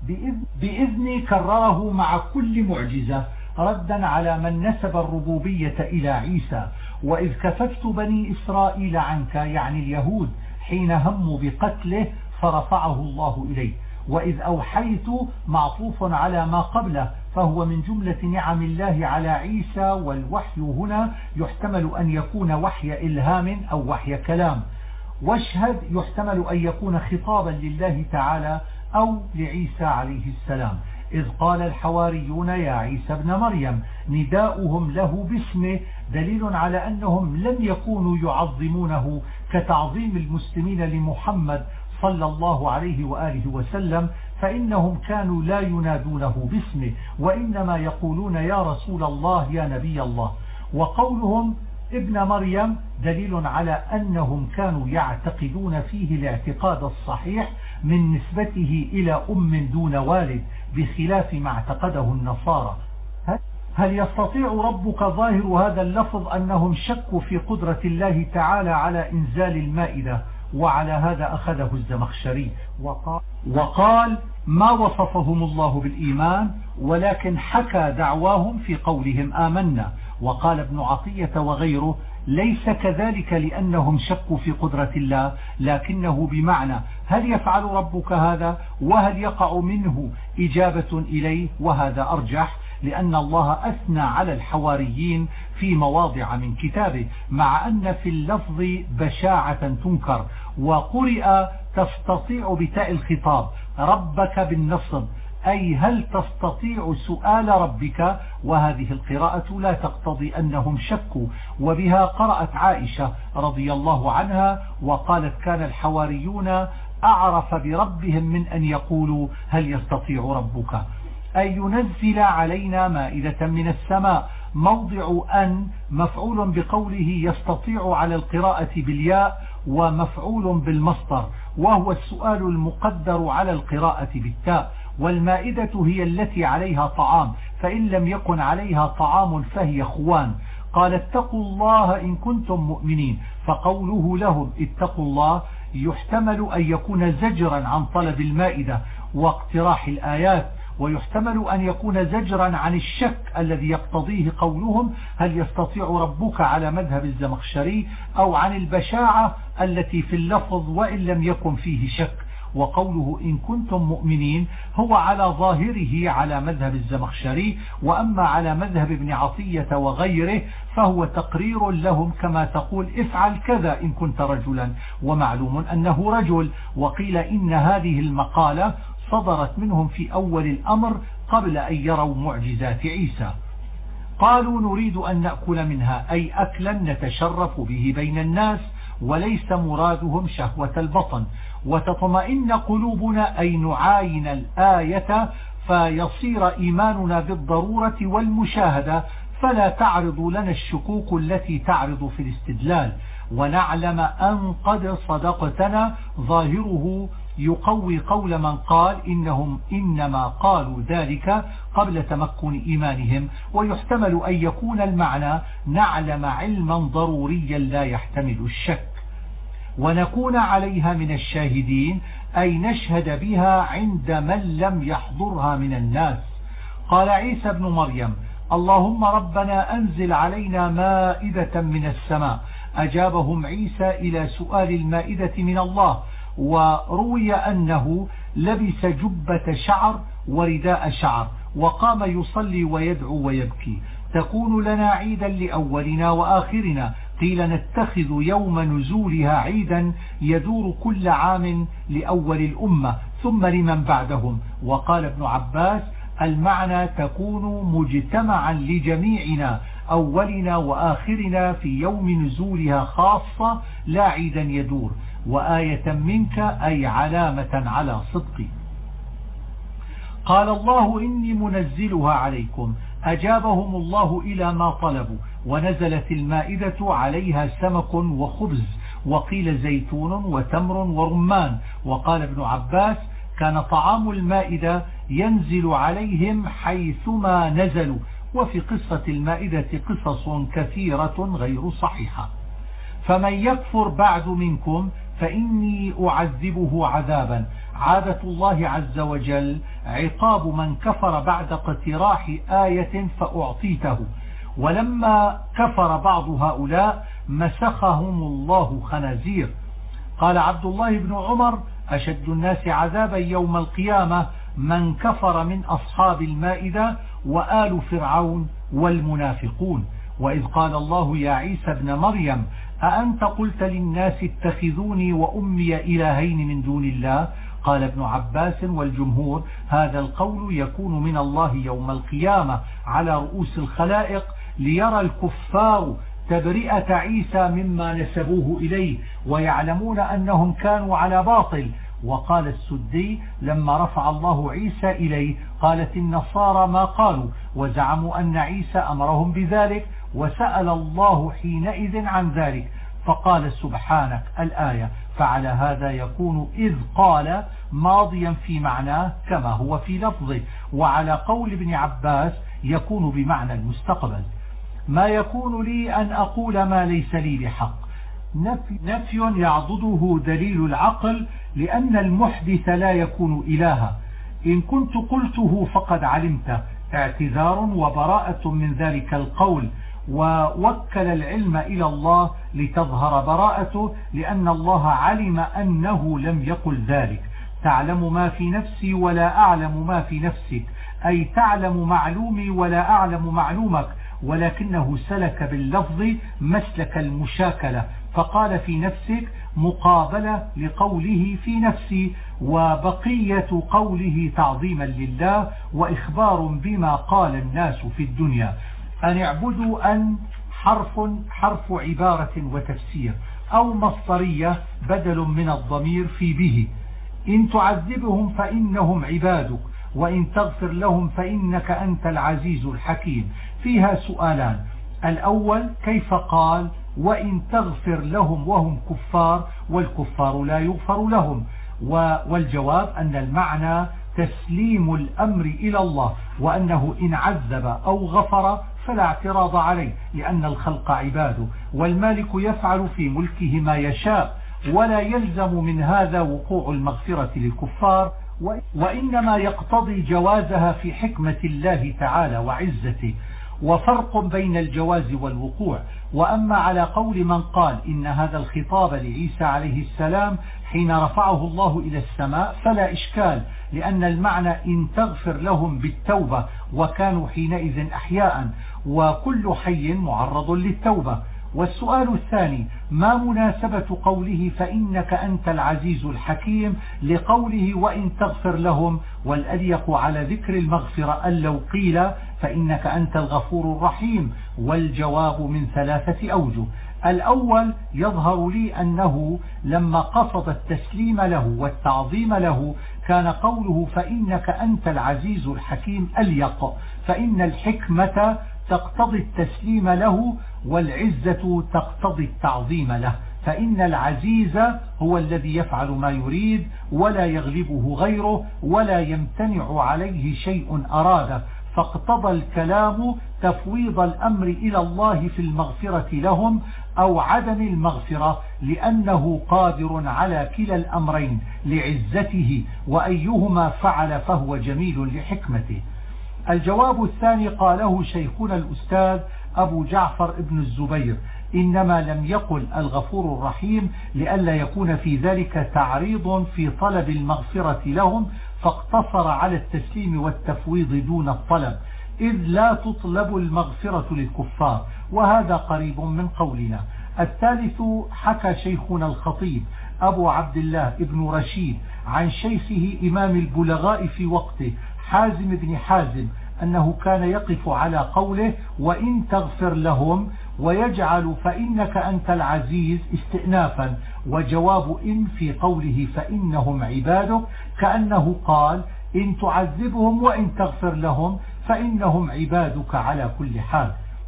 بإذن كرره مع كل معجزة ردا على من نسب الربوبية إلى عيسى. وإذ كففت بني إسرائيل عنك، يعني اليهود، حين هموا بقتله فرفعه الله إليه. وإذ أوحيت معطوف على ما قبله، فهو من جملة نعم الله على عيسى، والوحي هنا يحتمل أن يكون وحي إلهام أو وحي كلام. واشهد يحتمل أن يكون خطابا لله تعالى أو لعيسى عليه السلام. إذ قال الحواريون يا عيسى ابن مريم، نداؤهم له باسمه دليل على أنهم لم يكونوا يعظمونه كتعظيم المسلمين لمحمد صلى الله عليه وآله وسلم، فإنهم كانوا لا ينادونه باسمه، وإنما يقولون يا رسول الله يا نبي الله. وقولهم ابن مريم دليل على أنهم كانوا يعتقدون فيه الاعتقاد الصحيح من نسبته إلى أم دون والد، بخلاف ما اعتقده النصارى. هل يستطيع ربك ظاهر هذا اللفظ أنهم شكوا في قدرة الله تعالى على إنزال المائدة؟ وعلى هذا أخذه الزمخشري وقال ما وصفهم الله بالإيمان، ولكن حكى دعواهم في قولهم آمنا، وقال ابن عطية وغيره ليس كذلك لأنهم شكوا في قدرة الله، لكنه بمعنى هل يفعل ربك هذا وهل يقع منه إجابة إليه، وهذا أرجح لأن الله أثنى على الحواريين في مواضع من كتابه، مع أن في اللفظ بشاعة تنكر، وقرئ تستطيع بتاء الخطاب ربك بالنصب، أي هل تستطيع سؤال ربك، وهذه القراءة لا تقتضي أنهم شكوا، وبها قرأت عائشة رضي الله عنها وقالت كان الحواريون أعرف بربهم من أن يقولوا هل يستطيع ربك، أي ينزل علينا مائدة من السماء. موضع أن مفعول بقوله يستطيع على القراءة بالياء ومفعول بالمصدر، وهو السؤال المقدر على القراءة بالتاء، والمائدة هي التي عليها طعام، فإن لم يكن عليها طعام فهي خوان. قال اتقوا الله إن كنتم مؤمنين، فقوله لهم اتقوا الله يحتمل أن يكون زجرا عن طلب المائدة واقتراح الآيات، ويحتمل أن يكون زجرا عن الشك الذي يقتضيه قولهم هل يستطيع ربك على مذهب الزمخشري، أو عن البشاعة التي في اللفظ وإن لم يكن فيه شك. وقوله إن كنتم مؤمنين هو على ظاهره على مذهب الزمخشري، وأما على مذهب ابن عطية وغيره فهو تقرير لهم كما تقول افعل كذا إن كنت رجلا، ومعلوم أنه رجل. وقيل إن هذه المقالة صدرت منهم في أول الأمر قبل أن يروا معجزات عيسى. قالوا نريد أن نأكل منها، أي أكلا نتشرف به بين الناس، وليس مرادهم شهوة البطن. وتطمئن قلوبنا، أي نعاين الآية فيصير إيماننا بالضرورة والمشاهدة، فلا تعرض لنا الشكوك التي تعرض في الاستدلال، ونعلم أن قد صدقتنا. ظاهره يقوي قول من قال إنهم إنما قالوا ذلك قبل تمكن إيمانهم، ويحتمل أن يكون المعنى نعلم علما ضروريا لا يحتمل الشك، ونكون عليها من الشاهدين، أي نشهد بها عند من لم يحضرها من الناس. قال عيسى بن مريم اللهم ربنا أنزل علينا مائدة من السماء. أجابهم عيسى إلى سؤال المائدة من الله، وروي أنه لبس جبة شعر ورداء شعر وقام يصلي ويدعو ويبكي. تكون لنا عيدا لأولنا وآخرنا. قيل نتخذ يوم نزولها عيدا يدور كل عام لأول الأمة ثم لمن بعدهم. وقال ابن عباس المعنى تكون مجتمعا لجميعنا أولنا وآخرنا في يوم نزولها خاصة لا عيدا يدور، وآية منك أي علامة على صدقي. قال الله إني منزلها عليكم. أجابهم الله إلى ما طلبوا، ونزلت المائدة عليها سمك وخبز، وقيل زيتون وتمر ورمان. وقال ابن عباس كان طعام المائدة ينزل عليهم حيثما نزلوا. وفي قصة المائدة قصص كثيرة غير صحيحة. فمن يكفر بعد منكم فإني أعذبه عذابا. عادة الله عز وجل عقاب من كفر بعد اقتراح آية فأعطيته، ولما كفر بعض هؤلاء مسخهم الله خنازير. قال عبد الله بن عمر أشد الناس عذابا يوم القيامة من كفر من أصحاب المائدة وآل فرعون والمنافقون. وإذ قال الله يا عيسى ابن مريم أأنت قلت للناس اتخذوني وأمي إلهين من دون الله؟ قال ابن عباس والجمهور هذا القول يكون من الله يوم القيامة على رؤوس الخلائق ليرى الكفار تبرئة عيسى مما نسبوه إليه ويعلمون أنهم كانوا على باطل. وقال السدي لما رفع الله عيسى إليه قالت النصارى ما قالوا وزعموا أن عيسى أمرهم بذلك، وسأل الله حينئذ عن ذلك فقال سبحانك الآية. فعلى هذا يكون إذ قال ماضيا في معناه كما هو في لفظه، وعلى قول ابن عباس يكون بمعنى المستقبل. ما يكون لي أن أقول ما ليس لي بحق. نفي يعضده دليل العقل، لأن المحدث لا يكون إلها. إن كنت قلته فقد علمته، اعتذار وبراءة من ذلك القول. ووكل العلم إلى الله لتظهر براءته، لأن الله علم أنه لم يقل ذلك. تعلم ما في نفسي ولا أعلم ما في نفسك، أي تعلم معلومي ولا أعلم معلومك، ولكنه سلك باللفظ مسلك المشاكلة، فقال في نفسك مقابلة لقوله في نفسي، وبقية قوله تعظيما لله وإخبار بما قال الناس في الدنيا. أن اعبدوا أن حرف عبارة وتفسير، أو مصدرية بدل من الضمير في به. إن تعذبهم فإنهم عبادك، وإن تغفر لهم فإنك أنت العزيز الحكيم. فيها سؤالان: الأول كيف قال وإن تغفر لهم وهم كفار والكفار لا يغفر لهم؟ والجواب أن المعنى تسليم الأمر إلى الله، وأنه إن عذب أو غفر فلا اعتراض عليه، لأن الخلق عباده، والمالك يفعل في ملكه ما يشاء، ولا يلزم من هذا وقوع المغفرة للكفار، وإنما يقتضي جوازها في حكمة الله تعالى وعزته. وفرق بين الجواز والوقوع. وأما على قول من قال إن هذا الخطاب لعيسى عليه السلام حين رفعه الله إلى السماء فلا إشكال، لأن المعنى إن تغفر لهم بالتوبة، وكانوا حينئذ أحياء، وكل حي معرض للتوبة. والسؤال الثاني: ما مناسبة قوله فإنك أنت العزيز الحكيم لقوله وإن تغفر لهم؟ والأليق على ذكر المغفرة أن لو قيل فإنك أنت الغفور الرحيم. والجواب من 3 أوجه. الأول: يظهر لي أنه لما قصد التسليم له والتعظيم له كان قوله فإنك أنت العزيز الحكيم أليق، فإن الحكمة تقتضي التسليم له، والعزة تقتضي التعظيم له، فإن العزيز هو الذي يفعل ما يريد ولا يغلبه غيره ولا يمتنع عليه شيء أراده، فاقتضى الكلام تفويض الأمر إلى الله في المغفرة لهم أو عدم المغفرة، لأنه قادر على كلا الأمرين لعزته، وأيهما فعل فهو جميل لحكمته. الجواب الثاني قاله شيخنا الأستاذ أبو جعفر ابن الزبير: إنما لم يقل الغفور الرحيم لئلا يكون في ذلك تعريض في طلب المغفرة لهم، فاقتصر على التسليم والتفويض دون الطلب، إذ لا تطلب المغفرة للكفار، وهذا قريب من قولنا. الثالث: حكى شيخنا الخطيب أبو عبد الله ابن رشيد عن شيخه إمام البلغاء في وقته حازم بن حازم أنه كان يقف على قوله وإن تغفر لهم، ويجعل فإنك أنت العزيز استئنافا، وجواب إن في قوله فإنهم عبادك كأنه قال إن تعذبهم وإن تغفر لهم فإنهم عبادك على كل حال.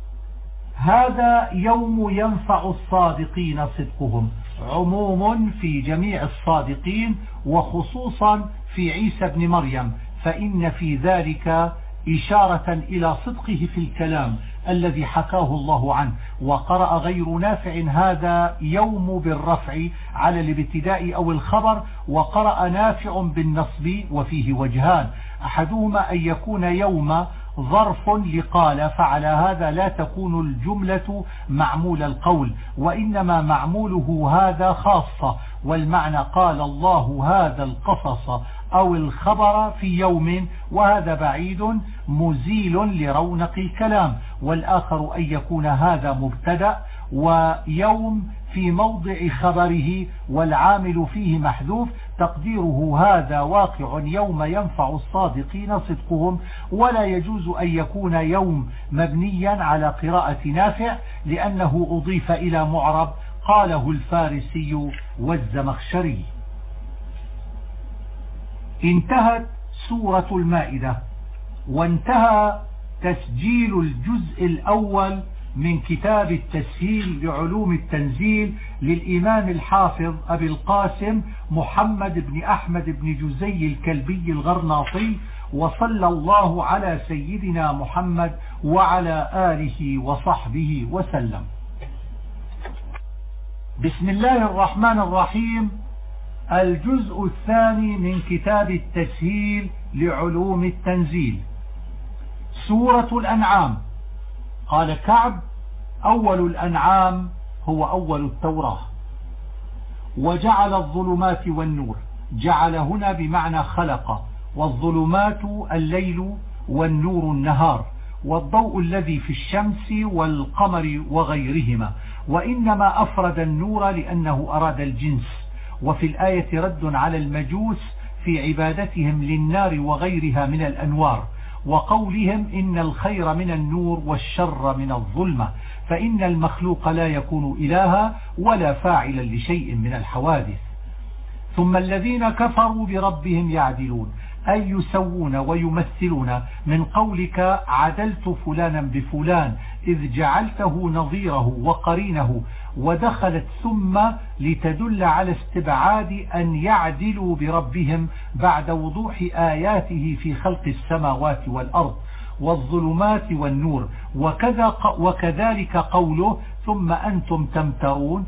هذا يوم ينفع الصادقين صدقهم، عموم في جميع الصادقين وخصوصا في عيسى بن مريم، فإن في ذلك إشارة إلى صدقه في الكلام الذي حكاه الله عنه. وقرأ غير نافع هذا يوم بالرفع على الابتداء أو الخبر، وقرأ نافع بالنصب، وفيه وجهان: أحدهما أن يكون يوم ظرف لقال، فعلى هذا لا تكون الجملة معمول القول، وإنما معموله هذا خاصة، والمعنى قال الله هذا القصص أو الخبر في يوم، وهذا بعيد مزيل لرونق الكلام. والآخر أن يكون هذا مبتدأ ويوم في موضع خبره والعامل فيه محذوف، تقديره هذا واقع يوم ينفع الصادقين صدقهم. ولا يجوز أن يكون يوم مبنيا على قراءة نافع، لأنه أضيف إلى معرب قاله الفارسي والزمخشري. انتهت سورة المائدة، وانتهى تسجيل الجزء الأول من كتاب التسهيل لعلوم التنزيل للإمام الحافظ أبي القاسم محمد بن أحمد بن جزي الكلبي الغرناطي، وصلى الله على سيدنا محمد وعلى آله وصحبه وسلم. بسم الله الرحمن الرحيم. الجزء الثاني من كتاب التسهيل لعلوم التنزيل. سورة الأنعام. قال كعب: أول الأنعام هو أول التوراة. وجعل الظلمات والنور، جعل هنا بمعنى خلق، والظلمات الليل والنور النهار، والضوء الذي في الشمس والقمر وغيرهما، وإنما أفرد النور لأنه أراد الجنس. وفي الآية رد على المجوس في عبادتهم للنار وغيرها من الأنوار، وقولهم إن الخير من النور والشر من الظلمة، فإن المخلوق لا يكون إلها ولا فاعلا لشيء من الحوادث. ثم الذين كفروا بربهم يعدلون، أي يسوون ويمثلون، من قولك عدلت فلانا بفلان إذ جعلته نظيره وقرينه، ودخلت ثم لتدل على استبعاد أن يعدلوا بربهم بعد وضوح آياته في خلق السماوات والأرض والظلمات والنور. وكذلك قوله ثم أنتم تمترون،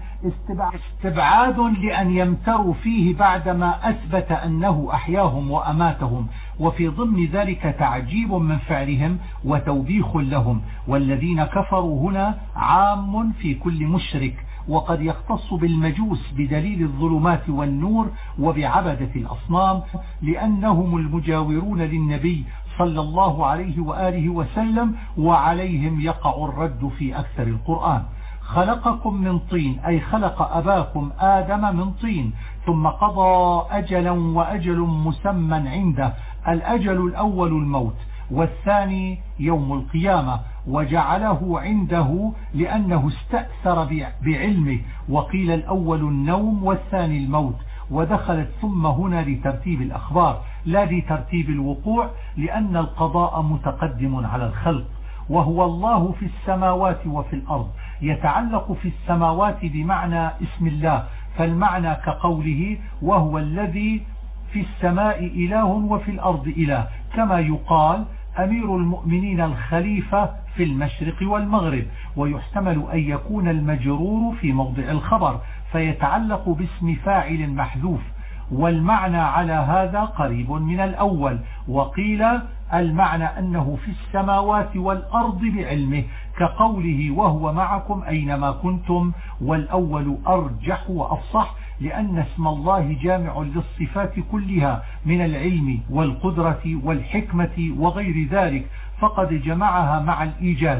استبعاد لأن يمتروا فيه بعدما أثبت أنه أحياهم وأماتهم، وفي ضمن ذلك تعجيب من فعلهم وتوبيخ لهم. والذين كفروا هنا عام في كل مشرك، وقد يختص بالمجوس بدليل الظلمات والنور وبعبدة الأصنام، لأنهم المجاورون للنبي صلى الله عليه وآله وسلم، وعليهم يقع الرد في أكثر القرآن. خلقكم من طين، أي خلق أباكم آدم من طين، ثم قضى أجلا وأجل مسمى عنده، الأجل الأول الموت، والثاني يوم القيامة، وجعله عنده لأنه استأثر بعلمه. وقيل الأول النوم والثاني الموت، ودخلت ثم هنا لترتيب الأخبار لا لترتيب الوقوع، لأن القضاء متقدم على الخلق. وهو الله في السماوات وفي الأرض، يتعلق في السماوات بمعنى اسم الله، فالمعنى كقوله وهو الذي في السماء إله وفي الأرض إله، كما يقال أمير المؤمنين الخليفة في المشرق والمغرب. ويحتمل أن يكون المجرور في موضع الخبر فيتعلق باسم فاعل محذوف، والمعنى على هذا قريب من الأول. وقيل المعنى أنه في السماوات والأرض بعلمه، كقوله وهو معكم أينما كنتم، والأول أرجح وأفصح، لأن اسم الله جامع للصفات كلها من العلم والقدرة والحكمة وغير ذلك، فقد جمعها مع الإيجاز.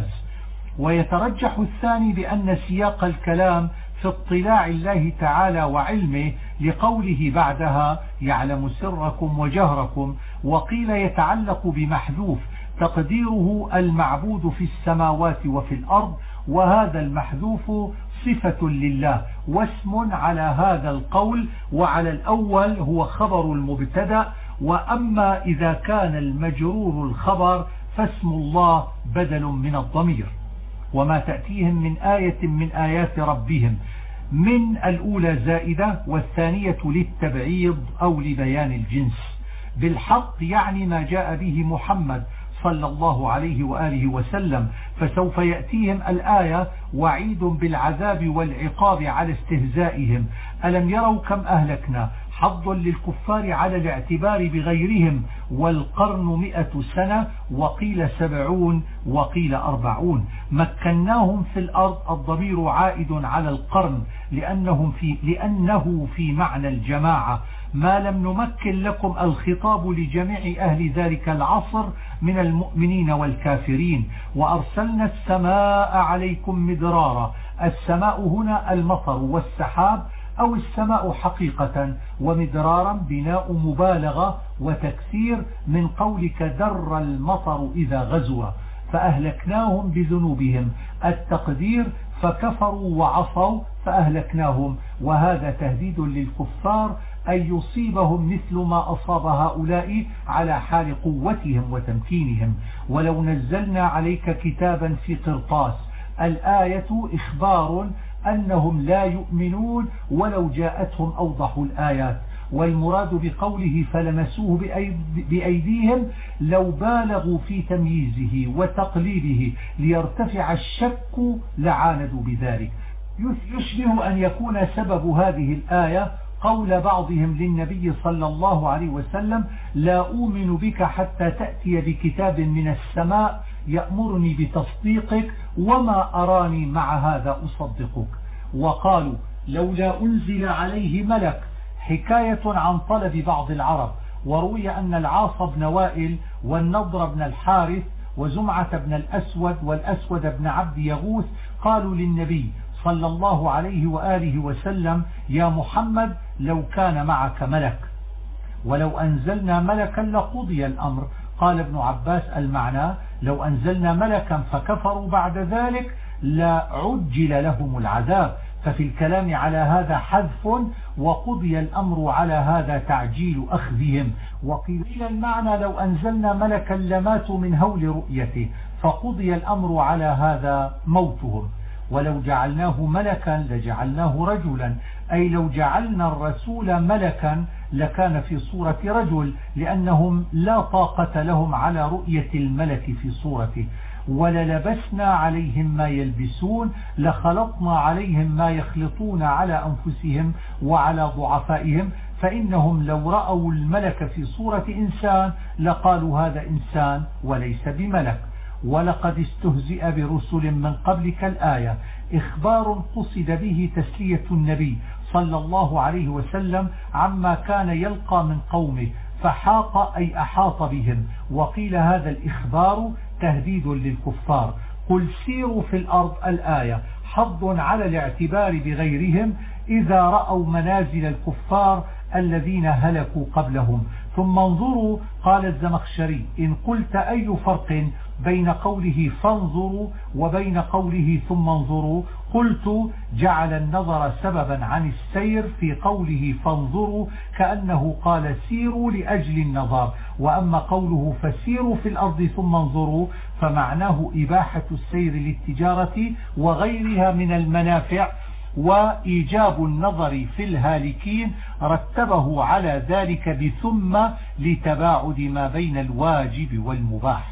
ويترجح الثاني بأن سياق الكلام في اطلاع الله تعالى وعلمه، لقوله بعدها يعلم سركم وجهركم. وقيل يتعلق بمحذوف تقديره المعبود في السماوات وفي الأرض، وهذا المحذوف صفة لله واسم على هذا القول، وعلى الأول هو خبر المبتدأ. وأما إذا كان المجرور الخبر فاسم الله بدل من الضمير. وما تأتيهم من آية من آيات ربهم، من الأولى زائدة، والثانية للتبعيض أو لبيان الجنس. بالحق يعني ما جاء به محمد صلى الله عليه وآله وسلم، فسوف يأتيهم الآية وعيد بالعذاب والعقاب على استهزائهم. ألم يروا كم أهلكنا، حظ للكفار على الاعتبار بغيرهم، والقرن 100 سنة، وقيل 70 وقيل 40. مكناهم في الأرض، الضمير عائد على القرن لأنه في معنى الجماعة. ما لم نمكن لكم الخطاب لجميع أهل ذلك العصر من المؤمنين والكافرين. وأرسلنا السماء عليكم مدرارا، السماء هنا المطر والسحاب أو السماء حقيقة، ومدرارا بناء مبالغة وتكثير من قولك در المطر إذا غزو. فأهلكناهم بذنوبهم، التقدير فكفروا وعصوا فأهلكناهم، وهذا تهديد للكفار أن يصيبهم مثل ما أصاب هؤلاء على حال قوتهم وتمكينهم. ولو نزلنا عليك كتابا في قرطاس، الآية إخبار أنهم لا يؤمنون ولو جاءتهم أوضح الآيات. والمراد بقوله فلمسوه بأيديهم لو بالغوا في تمييزه وتقليبه ليرتفع الشك لعاندوا بذلك. يشبه أن يكون سبب هذه الآية قول بعضهم للنبي صلى الله عليه وسلم لا أؤمن بك حتى تأتي بكتاب من السماء يأمرني بتصديقك وما أراني مع هذا أصدقك. وقالوا لولا أنزل عليه ملك، حكاية عن طلب بعض العرب. وروي أن العاص بن وائل والنضر بن الحارث وزمعة بن الأسود والأسود بن عبد يغوث قالوا للنبي صلى الله عليه وآله وسلم: يا محمد لو كان معك ملك، ولو أنزلنا ملكا لقضي الأمر. قال ابن عباس: المعنى لو أنزلنا ملكا فكفروا بعد ذلك لعجل لهم العذاب، ففي الكلام على هذا حذف، وقضي الأمر على هذا تعجيل أخذهم. وقيل المعنى لو أنزلنا ملكا لماتوا من هول رؤيته، فقضي الأمر على هذا موتهم. ولو جعلناه ملكا لجعلناه رجلا، أي لو جعلنا الرسول ملكا لكان في صورة رجل، لأنهم لا طاقة لهم على رؤية الملك في صورته. وللبسنا عليهم ما يلبسون، لخلطنا عليهم ما يخلطون على أنفسهم وعلى ضعفائهم، فإنهم لو رأوا الملك في صورة إنسان لقالوا هذا إنسان وليس بملك. ولقد استهزئ برسل من قبلك الآية إخبار قصد به تسلية النبي صلى الله عليه وسلم عما كان يلقى من قومه، فحاق أي أحاط بهم. وقيل هذا الإخبار تهديد للكفار. قل سيروا في الأرض الآية حظ على الاعتبار بغيرهم إذا رأوا منازل الكفار الذين هلكوا قبلهم. ثم انظروا، قال الزمخشري: إن قلت أي فرق بين قوله فانظروا وبين قوله ثم انظروا، قلت جعل النظر سببا عن السير في قوله فانظروا، كأنه قال سيروا لأجل النظر. وأما قوله فسيروا في الأرض ثم انظروا فمعناه إباحة السير للتجارة وغيرها من المنافع، وإيجاب النظر في الهالكين رتبه على ذلك بثم لتباعد ما بين الواجب والمباح.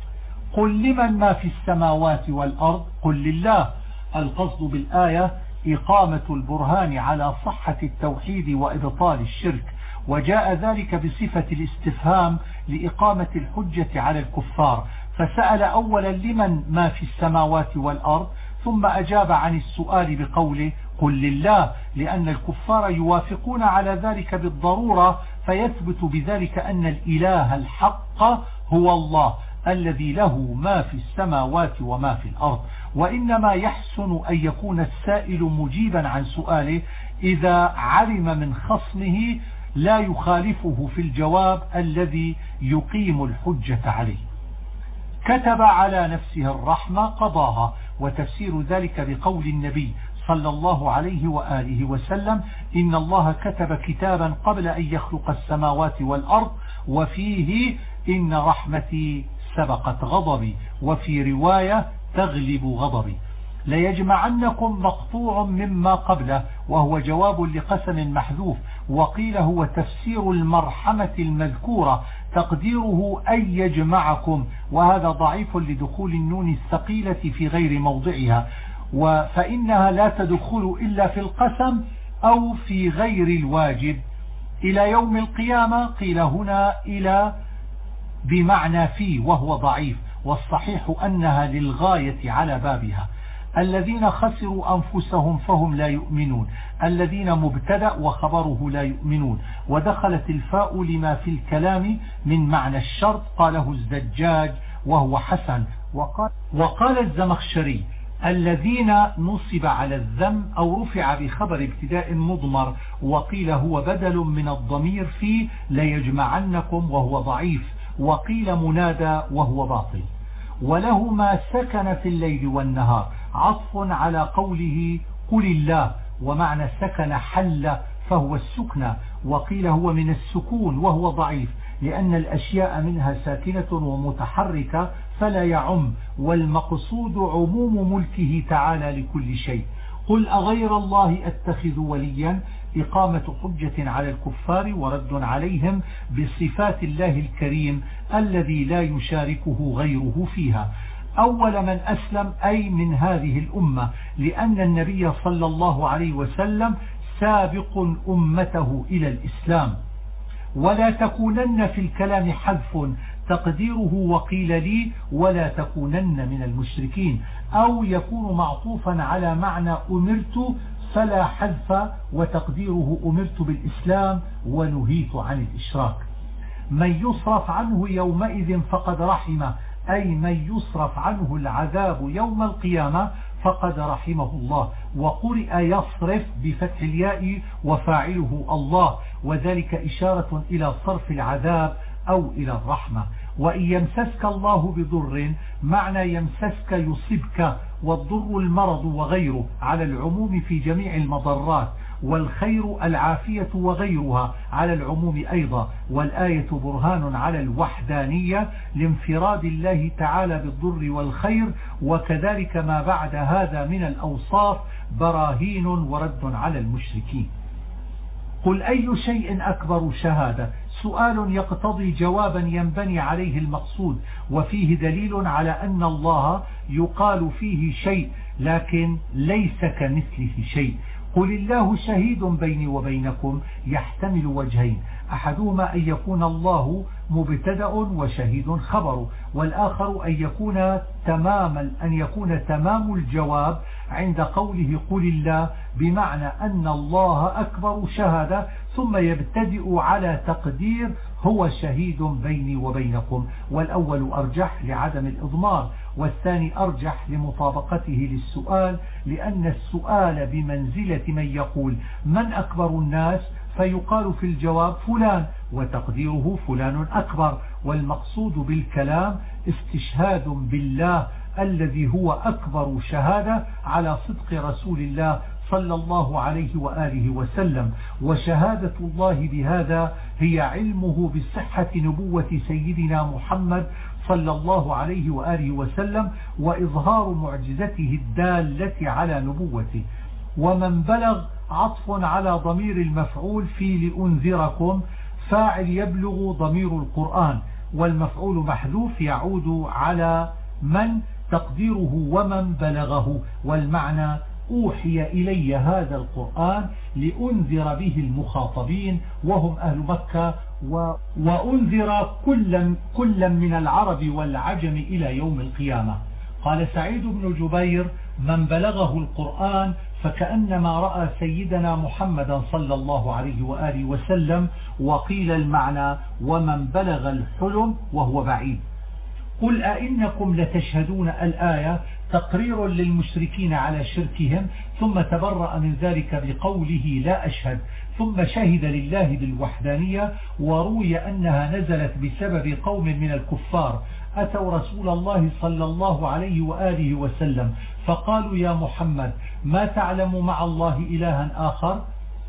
قل لمن ما في السماوات والأرض، قل لله. القصد بالآية إقامة البرهان على صحة التوحيد وإبطال الشرك، وجاء ذلك بصفة الاستفهام لإقامة الحجة على الكفار، فسأل أولا لمن ما في السماوات والأرض، ثم أجاب عن السؤال بقوله قل لله، لأن الكفار يوافقون على ذلك بالضرورة، فيثبت بذلك أن الإله الحق هو الله الذي له ما في السماوات وما في الأرض. وإنما يحسن أن يكون السائل مجيبا عن سؤاله إذا علم من خصمه لا يخالفه في الجواب الذي يقيم الحجة عليه. كتب على نفسه الرحمة قضاها. وتفسير ذلك بقول النبي صلى الله عليه وآله وسلم: إن الله كتب كتابا قبل أن يخلق السماوات والأرض، وفيه إن رحمتي سبقت غضبي، وفي رواية تغلب غضبي. ليجمعنكم مقطوع مما قبله، وهو جواب لقسم محذوف. وقيل هو تفسير المرحمة المذكورة، تقديره أن يجمعكم، وهذا ضعيف لدخول النون الثقيلة في غير موضعها، فإنها لا تدخل إلا في القسم أو في غير الواجب. إلى يوم القيامة قيل هنا إلى بمعنى فيه، وهو ضعيف، والصحيح أنها للغاية على بابها. الذين خسروا أنفسهم فهم لا يؤمنون، الذين مبتدأ وخبره لا يؤمنون. ودخلت الفاء لما في الكلام من معنى الشرط، قاله الزجاج وهو حسن. وقال الزمخشري: الذين نصب على الذم أو رفع بخبر ابتداء مضمر، وقيل هو بدل من الضمير في ليجمعنكم وهو ضعيف، وقيل منادى وهو باطل. وله ما سكن في الليل والنهار، عطف على قوله قل الله، ومعنى سكن حل فهو السكنة، وقيل هو من السكون وهو ضعيف، لأن الأشياء منها ساكنة ومتحركة فلا يعم، والمقصود عموم ملكه تعالى لكل شيء. قل أغير الله أتخذ وليا، إقامة حجة على الكفار ورد عليهم بصفات الله الكريم الذي لا يشاركه غيره فيها. أول من أسلم أي من هذه الأمة، لأن النبي صلى الله عليه وسلم سابق أمته إلى الإسلام. ولا تكونن في الكلام حذف تقديره وقيل لي ولا تكونن من المشركين، أو يكون معطوفا على معنى أمرت فلا حذف وتقديره أمرت بالإسلام ونهيت عن الإشراك. من يصرف عنه يومئذ فقد رحمه، أي من يصرف عنه العذاب يوم القيامة فقد رحمه الله. وقرئ يصرف بفتح الياء وفاعله الله، وذلك إشارة إلى صرف العذاب أو إلى الرحمة. وإن يمسسك الله بضر، معنى يمسسك يصبك، والضر المرض وغيره على العموم في جميع المضرات، والخير العافية وغيرها على العموم أيضا. والآية برهان على الوحدانية لانفراد الله تعالى بالضر والخير، وكذلك ما بعد هذا من الأوصاف براهين ورد على المشركين. قل أي شيء أكبر شهادة؟ سؤال يقتضي جوابا ينبني عليه المقصود، وفيه دليل على أن الله يقال فيه شيء لكن ليس كمثله شيء. قل الله شهيد بيني وبينكم يحتمل وجهين، أحدهما أن يكون الله مبتدأ وشهيد خبر، والآخر أن يكون تمام الجواب عند قوله قل الله، بمعنى أن الله أكبر شهادة، ثم يبتدئ على تقدير هو شهيد بيني وبينكم. والأول أرجح لعدم الإضمار، والثاني أرجح لمطابقته للسؤال، لأن السؤال بمنزلة من يقول من أكبر الناس، فيقال في الجواب فلان وتقديره فلان أكبر. والمقصود بالكلام استشهاد بالله الذي هو أكبر شهادة على صدق رسول الله صلى الله عليه وآله وسلم. وشهادة الله بهذا هي علمه بصحة نبوة سيدنا محمد صلى الله عليه وآله وسلم، وإظهار معجزته الدالة على نبوته. ومن بلغ عطف على ضمير المفعول في لأنذركم، فاعل يبلغ ضمير القرآن، والمفعول محذوف يعود على من تقديره ومن بلغه. والمعنى أوحي إلي هذا القرآن لأنذر به المخاطبين وهم أهل مكة، وأنذر كلا من العرب والعجم إلى يوم القيامة. قال سعيد بن جبير من بلغه القرآن فكأنما رأى سيدنا محمدا صلى الله عليه وآله وسلم. وقيل المعنى ومن بلغ الحلم وهو بعيد. قل أئنكم لتشهدون الآية تقرير للمشركين على شركهم، ثم تبرأ من ذلك بقوله لا أشهد، ثم شهد لله بالوحدانية. وروي أنها نزلت بسبب قوم من الكفار أتوا رسول الله صلى الله عليه وآله وسلم فقالوا يا محمد ما تعلم مع الله إلها آخر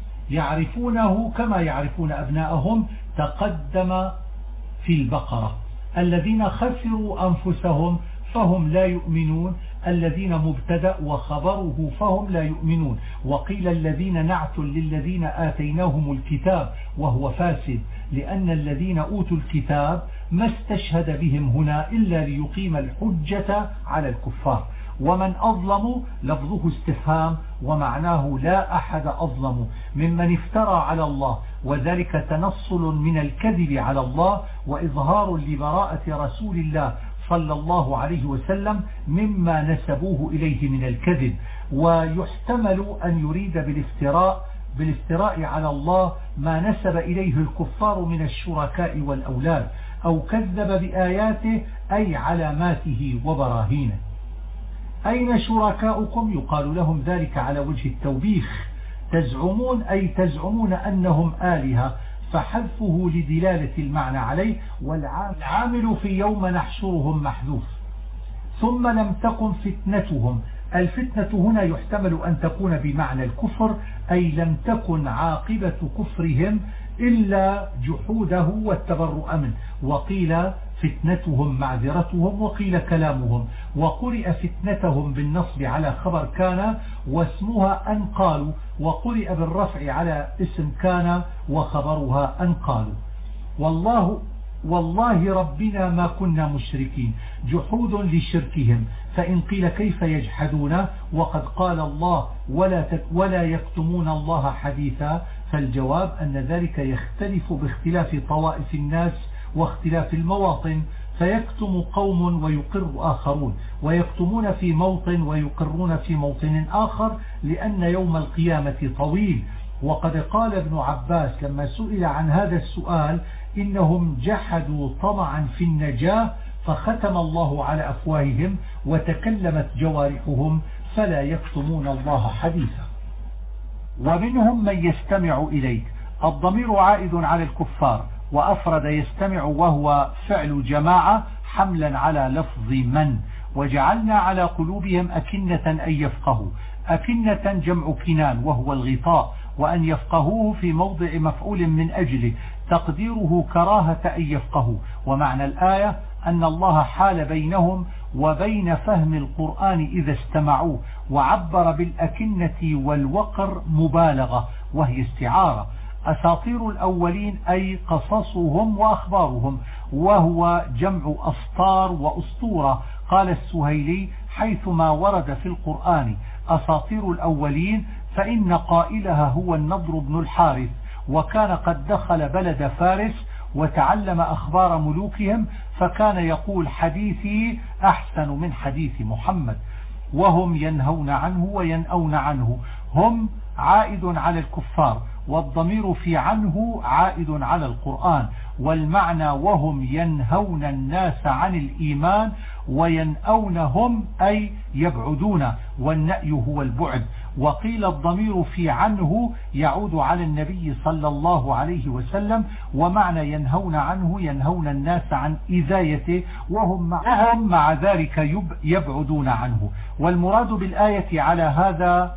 يعرفونه كما يعرفون أبناءهم. تقدم في البقرة الذين خسروا أنفسهم فهم لا يؤمنون، الذين مبتدأ وخبره فهم لا يؤمنون. وقيل الذين نعت للذين آتيناهم الكتاب وهو فاسد، لأن الذين أوتوا الكتاب ما استشهد بهم هنا إلا ليقيم الحجة على الكفار. ومن أظلم لفظه استفهام، ومعناه لا أحد أظلم ممن افترى على الله، وذلك تنصل من الكذب على الله وإظهار لبراءة رسول الله صلى الله عليه وسلم مما نسبوه إليه من الكذب. ويحتمل أن يريد بالافتراء على الله ما نسب إليه الكفار من الشركاء والأولاد، أو كذب بآياته أي علاماته وبراهينه. أين شركاؤكم؟ يقال لهم ذلك على وجه التوبيخ. تزعمون أي تزعمون أنهم آلهة، فحذفه لدلالة المعنى عليه، والعامل في يوم نحشرهم محذوف. ثم لم تكن فتنتهم، الفتنة هنا يحتمل أن تكون بمعنى الكفر، أي لم تكن عاقبة كفرهم إلا جحوده والتبرؤ منه. وقيل فتنتهم معذرتهم، وقيل كلامهم. وقرئ فتنتهم بالنصب على خبر كان واسمها أن قالوا، وقرئ بالرفع على اسم كان وخبرها أن قالوا. والله ربنا ما كنا مشركين، جحود لشركهم. فإن قيل كيف يجحدون وقد قال الله ولا يكتمون الله حديثا، فالجواب أن ذلك يختلف باختلاف طوائف الناس واختلاف المواطن، فيكتم قوم ويقر آخرون، ويكتمون في موطن ويقرون في موطن آخر، لأن يوم القيامة طويل. وقد قال ابن عباس لما سئل عن هذا السؤال: إنهم جحدوا طمعا في النجاة فختم الله على أفواههم وتكلمت جوارحهم فلا يكتمون الله حديثا. ومنهم من يستمع إليك. الضمير عائد على الكفار، وأفرد يستمع وهو فعل جماعة حملا على لفظ من. وجعلنا على قلوبهم أكنة أن يفقهوا. أكنة جمع كنان وهو الغطاء، وأن يفقهوه في موضع مفعول من أجله، تقديره كراهة أن يفقهوا. ومعنى الآية أن الله حال بينهم وبين فهم القرآن إذا استمعوه، وعبر بالأكنة والوقر مبالغة وهي استعارة. أساطير الأولين أي قصصهم وأخبارهم، وهو جمع أسطار وأسطورة. قال السهيلي: حيثما ورد في القرآن أساطير الأولين فإن قائلها هو النضر بن الحارث، وكان قد دخل بلد فارس وتعلم أخبار ملوكهم، فكان يقول: حديثي أحسن من حديث محمد. وهم ينهون عنه وينأون عنه. هم عائد على الكفار، والضمير في عنه عائد على القرآن. والمعنى وهم ينهون الناس عن الإيمان، وينأونهم أي يبعدون، والنأي هو البعد. وقيل الضمير في عنه يعود على النبي صلى الله عليه وسلم، ومعنى ينهون عنه ينهون الناس عن إذايته، وهم مع ذلك يبعدون عنه. والمراد بالآية على هذا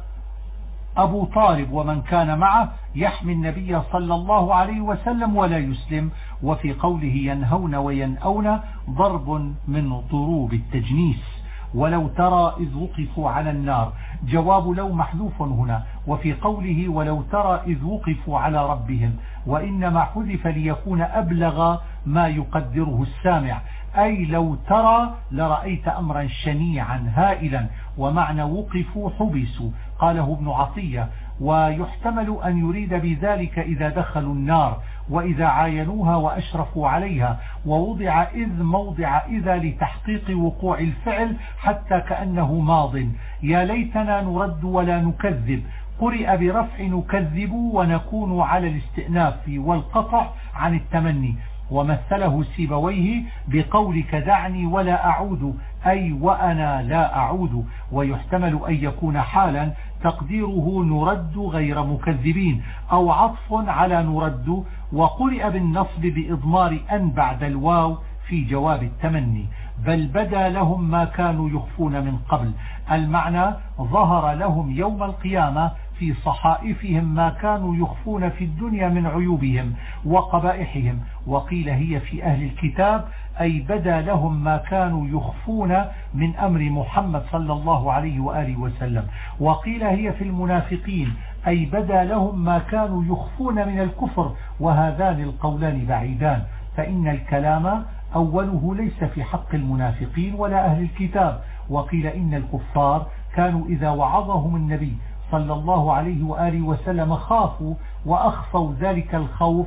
أبو طالب ومن كان معه يحمي النبي صلى الله عليه وسلم ولا يسلم. وفي قوله ينهون وينأون ضرب من ضروب التجنيس. ولو ترى إذ وقفوا على النار، جواب لو محذوف هنا. وفي قوله ولو ترى إذ وقفوا على ربهم، وإنما حذف ليكون أبلغ ما يقدره السامع، أي لو ترى لرأيت أمرا شنيعا هائلا. ومعنى وقفوا حبسوا، قاله ابن عطية. ويحتمل أن يريد بذلك إذا دخلوا النار وإذا عاينوها وأشرفوا عليها. ووضع إذ موضع إذا لتحقيق وقوع الفعل حتى كأنه ماض. يا ليتنا نرد ولا نكذب. قرئ برفع نكذب ونكون على الاستئناف والقطع عن التمني. ومثله سيبويه بقولك دعني ولا أعود، أي وأنا لا أعود. ويحتمل أن يكون حالا تقديره نرد غير مكذبين، أو عطف على نرد. وقرئ بالنصب بإضمار أن بعد الواو في جواب التمني. بل بدا لهم ما كانوا يخفون من قبل. المعنى ظهر لهم يوم القيامة في صحائفهم ما كانوا يخفون في الدنيا من عيوبهم وقبائحهم. وقيل هي في أهل الكتاب، أي بدا لهم ما كانوا يخفون من أمر محمد صلى الله عليه وآله وسلم. وقيل هي في المنافقين، أي بدا لهم ما كانوا يخفون من الكفر. وهذان القولان بعيدان، فإن الكلام أوله ليس في حق المنافقين ولا أهل الكتاب. وقيل إن الكفار كانوا إذا وعظهم النبي صلى الله عليه وآله وسلم خافوا وأخفوا ذلك الخوف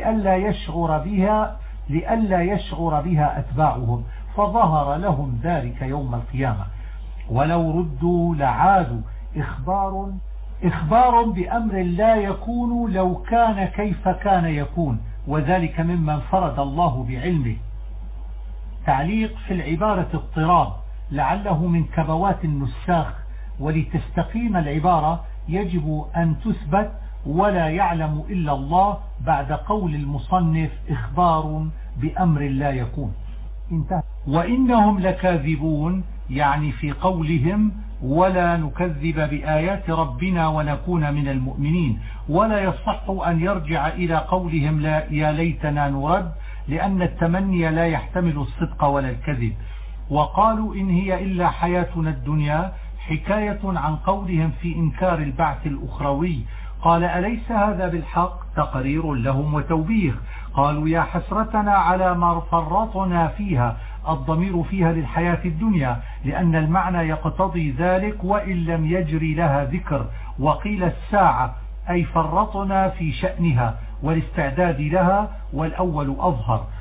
لئلا يشعر بها أتباعهم، فظهر لهم ذلك يوم القيامة. ولو ردوا لعادوا. إخبار بأمر لا يكون لو كان كيف كان يكون، وذلك ممن فرد الله بعلمه. تعليق في العبارة اضطراب لعله من كبوات النساخ، ولتستقيم العبارة يجب أن تثبت ولا يعلم إلا الله بعد قول المصنف إخبار بأمر لا يكون. انتهى. وإنهم لكاذبون، يعني في قولهم ولا نكذب بآيات ربنا ونكون من المؤمنين. ولا يصح أن يرجع إلى قولهم لا يا ليتنا نرد، لأن التمني لا يحتمل الصدق ولا الكذب. وقالوا إن هي إلا حياتنا الدنيا، حكاية عن قولهم في إنكار البعث الأخروي. قال أليس هذا بالحق؟ تقرير لهم وتوبيخ. قالوا يا حسرتنا على ما فرطنا فيها. الضمير فيها للحياة الدنيا، لأن المعنى يقتضي ذلك وإن لم يجري لها ذكر. وقيل الساعة، أي فرطنا في شأنها والاستعداد لها، والأول أظهر.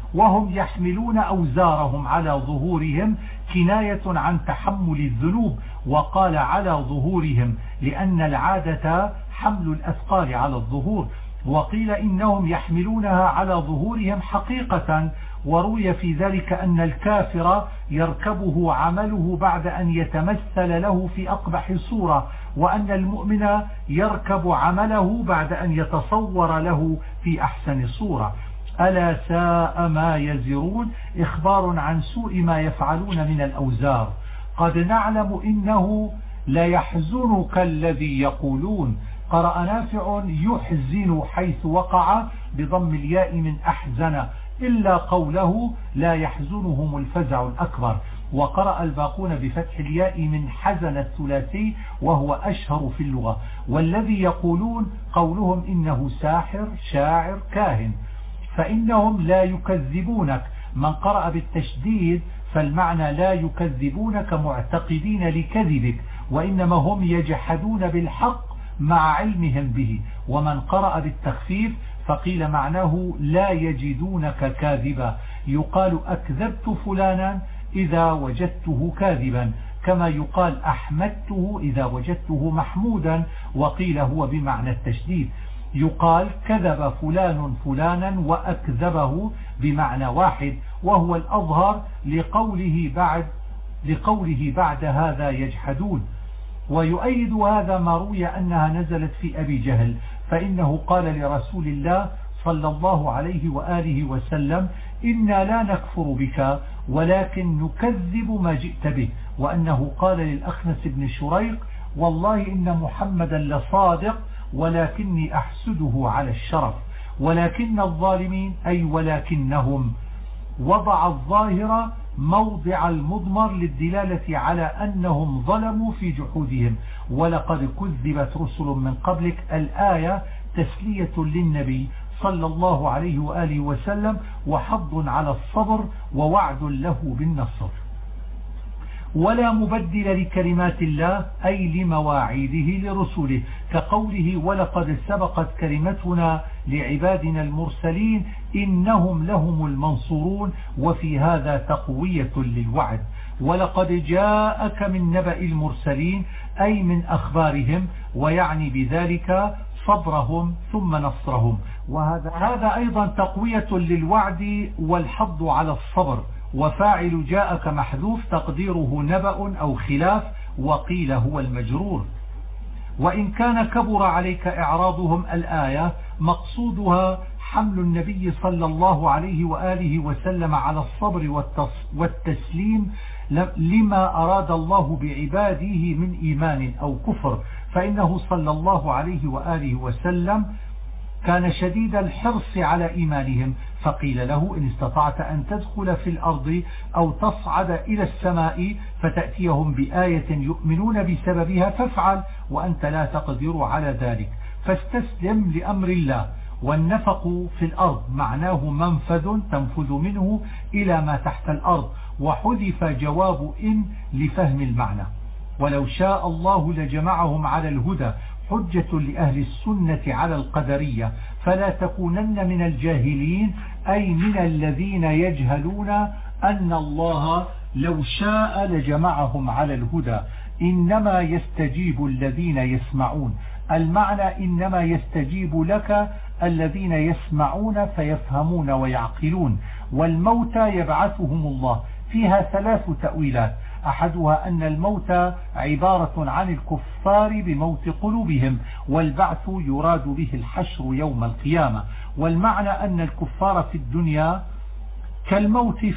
وهم يحملون أوزارهم على ظهورهم كناية عن تحمل الذنوب، وقال على ظهورهم لأن العادة حمل الأثقال على الظهور، وقيل إنهم يحملونها على ظهورهم حقيقة. وروي في ذلك أن الكافر يركبه عمله بعد أن يتمثل له في أقبح صورة، وأن المؤمن يركب عمله بعد أن يتصور له في أحسن صورة. ألا ساء ما يزرون، إخبار عن سوء ما يفعلون من الأوزار. قد نعلم إنه ليحزنك الذي يقولون. قرأ نافع يحزن حيث وقع بضم الياء من أحزن، إلا قوله لا يحزنهم الفزع الأكبر. وقرأ الباقون بفتح الياء من حزن الثلاثي وهو أشهر في اللغة. والذي يقولون قولهم إنه ساحر شاعر كاهن، فإنهم لا يكذبونك. من قرأ بالتشديد فالمعنى لا يكذبونك معتقدين لكذبك، وإنما هم يجحدون بالحق مع علمهم به. ومن قرأ بالتخفيف فقيل معناه لا يجدونك كاذبا، يقال أكذبت فلانا إذا وجدته كاذبا، كما يقال أحمدته إذا وجدته محمودا، وقيل هو بمعنى التشديد. يقال كذب فلان فلانا وأكذبه بمعنى واحد، وهو الأظهر لقوله بعد هذا يجحدون. ويؤيد هذا ما روي أنها نزلت في أبي جهل، فإنه قال لرسول الله صلى الله عليه وآله وسلم إنا لا نكفر بك ولكن نكذب ما جئت به. وأنه قال للأخنس بن شريق والله إن محمدا لصادق ولكني أحسده على الشرف. ولكن الظالمين أي ولكنهم وضع الظاهر موضع المضمر للدلالة على أنهم ظلموا في جحودهم. ولقد كذبت رسل من قبلك الآية تسلية للنبي صلى الله عليه وآله وسلم وحض على الصبر ووعد له بالنصر. ولا مبدل لكلمات الله أي لمواعيده لرسله، كقوله ولقد سبقت كلمتنا لعبادنا المرسلين إنهم لهم المنصورون، وفي هذا تقوية للوعد. ولقد جاءك من نبأ المرسلين أي من أخبارهم، ويعني بذلك صبرهم ثم نصرهم، وهذا أيضا تقوية للوعد والحض على الصبر. وفاعل جاءك محذوف تقديره نبأ أو خلاف، وقيل هو المجرور. وإن كان كبر عليك إعراضهم الآية مقصودها حمل النبي صلى الله عليه وآله وسلم على الصبر والتسليم لما أراد الله بعباده من إيمان أو كفر، فإنه صلى الله عليه وآله وسلم كان شديد الحرص على إيمانهم، فقيل له إن استطعت أن تدخل في الأرض أو تصعد إلى السماء فتأتيهم بآية يؤمنون بسببها فافعل، وأنت لا تقدر على ذلك، فاستسلم لأمر الله. والنفق في الأرض معناه منفذ تنفذ منه إلى ما تحت الأرض، وحذف جواب إن لفهم المعنى. ولو شاء الله لجمعهم على الهدى، حجة لأهل السنة على القدرية، فلا تكونن من الجاهلين أي من الذين يجهلون أن الله لو شاء لجمعهم على الهدى. إنما يستجيب الذين يسمعون، المعنى إنما يستجيب لك الذين يسمعون فيفهمون ويعقلون. والموتى يبعثهم الله، فيها ثلاث تأويلات، أحدها أن الموت عبارة عن الكفار بموت قلوبهم، والبعث يراد به الحشر يوم القيامة. والمعنى أن الكفار في الدنيا كالموتى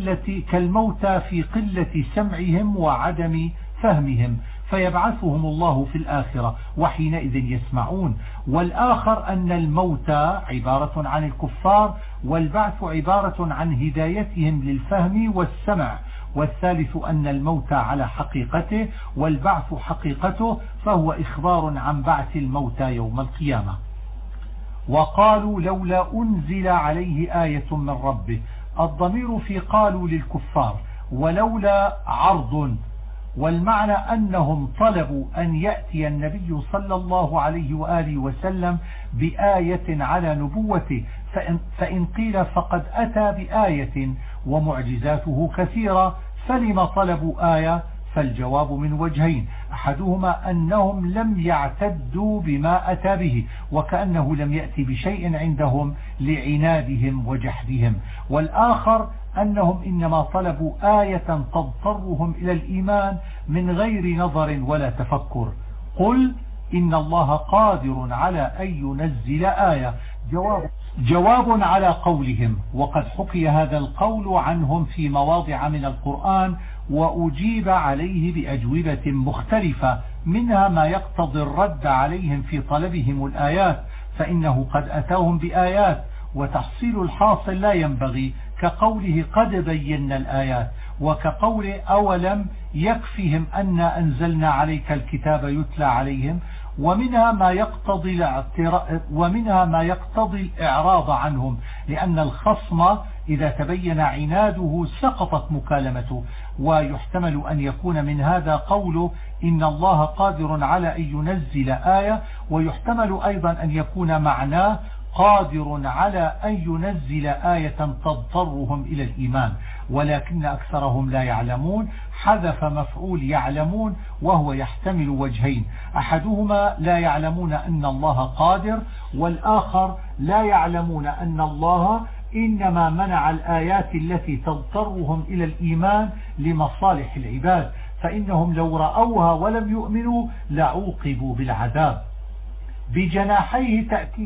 في قلة سمعهم وعدم فهمهم، فيبعثهم الله في الآخرة وحينئذ يسمعون. والآخر أن الموت عبارة عن الكفار والبعث عبارة عن هدايتهم للفهم والسمع. والثالث أن الموت على حقيقته والبعث حقيقته، فهو إخبار عن بعث الموتى يوم القيامة. وقالوا لولا أنزل عليه آية من ربه، الضمير في قالوا للكفار، ولولا عرض والمعنى أنهم طلبوا أن يأتي النبي صلى الله عليه وآله وسلم بآية على نبوته، فإن قيل فقد أتى بآية ومعجزاته كثيرة، فلم طلبوا آية؟ فالجواب من وجهين: أحدهما أنهم لم يعتدوا بما أتى به، وكأنه لم يأتي بشيء عندهم لعنادهم وجحدهم، والآخر أنهم إنما طلبوا آية تضطرهم إلى الإيمان من غير نظر ولا تفكر. قل إن الله قادر على أن ينزل آية. جواب على قولهم، وقد حكي هذا القول عنهم في مواضع من القرآن، وأجيب عليه بأجوبة مختلفة، منها ما يقتضي الرد عليهم في طلبهم الآيات، فإنه قد أتاهم بآيات، وتحصيل الحاصل لا ينبغي، كقوله قد بينا الآيات، وكقول أولم يكفهم أن أنزلنا عليك الكتاب يتلى عليهم. ومنها ما يقتضي الإعراض عنهم، لأن الخصم إذا تبين عناده سقطت مكالمته. ويحتمل أن يكون من هذا قوله إن الله قادر على أن ينزل آية، ويحتمل أيضا أن يكون معناه قادر على أن ينزل آية تضطرهم إلى الإيمان، ولكن أكثرهم لا يعلمون. حذف مفعول يعلمون، وهو يحتمل وجهين: أحدهما لا يعلمون أن الله قادر، والآخر لا يعلمون أن الله إنما منع الآيات التي تضطرهم إلى الإيمان لمصالح العباد، فإنهم لو رأوها ولم يؤمنوا لعوقبوا بالعذاب. بجناحيه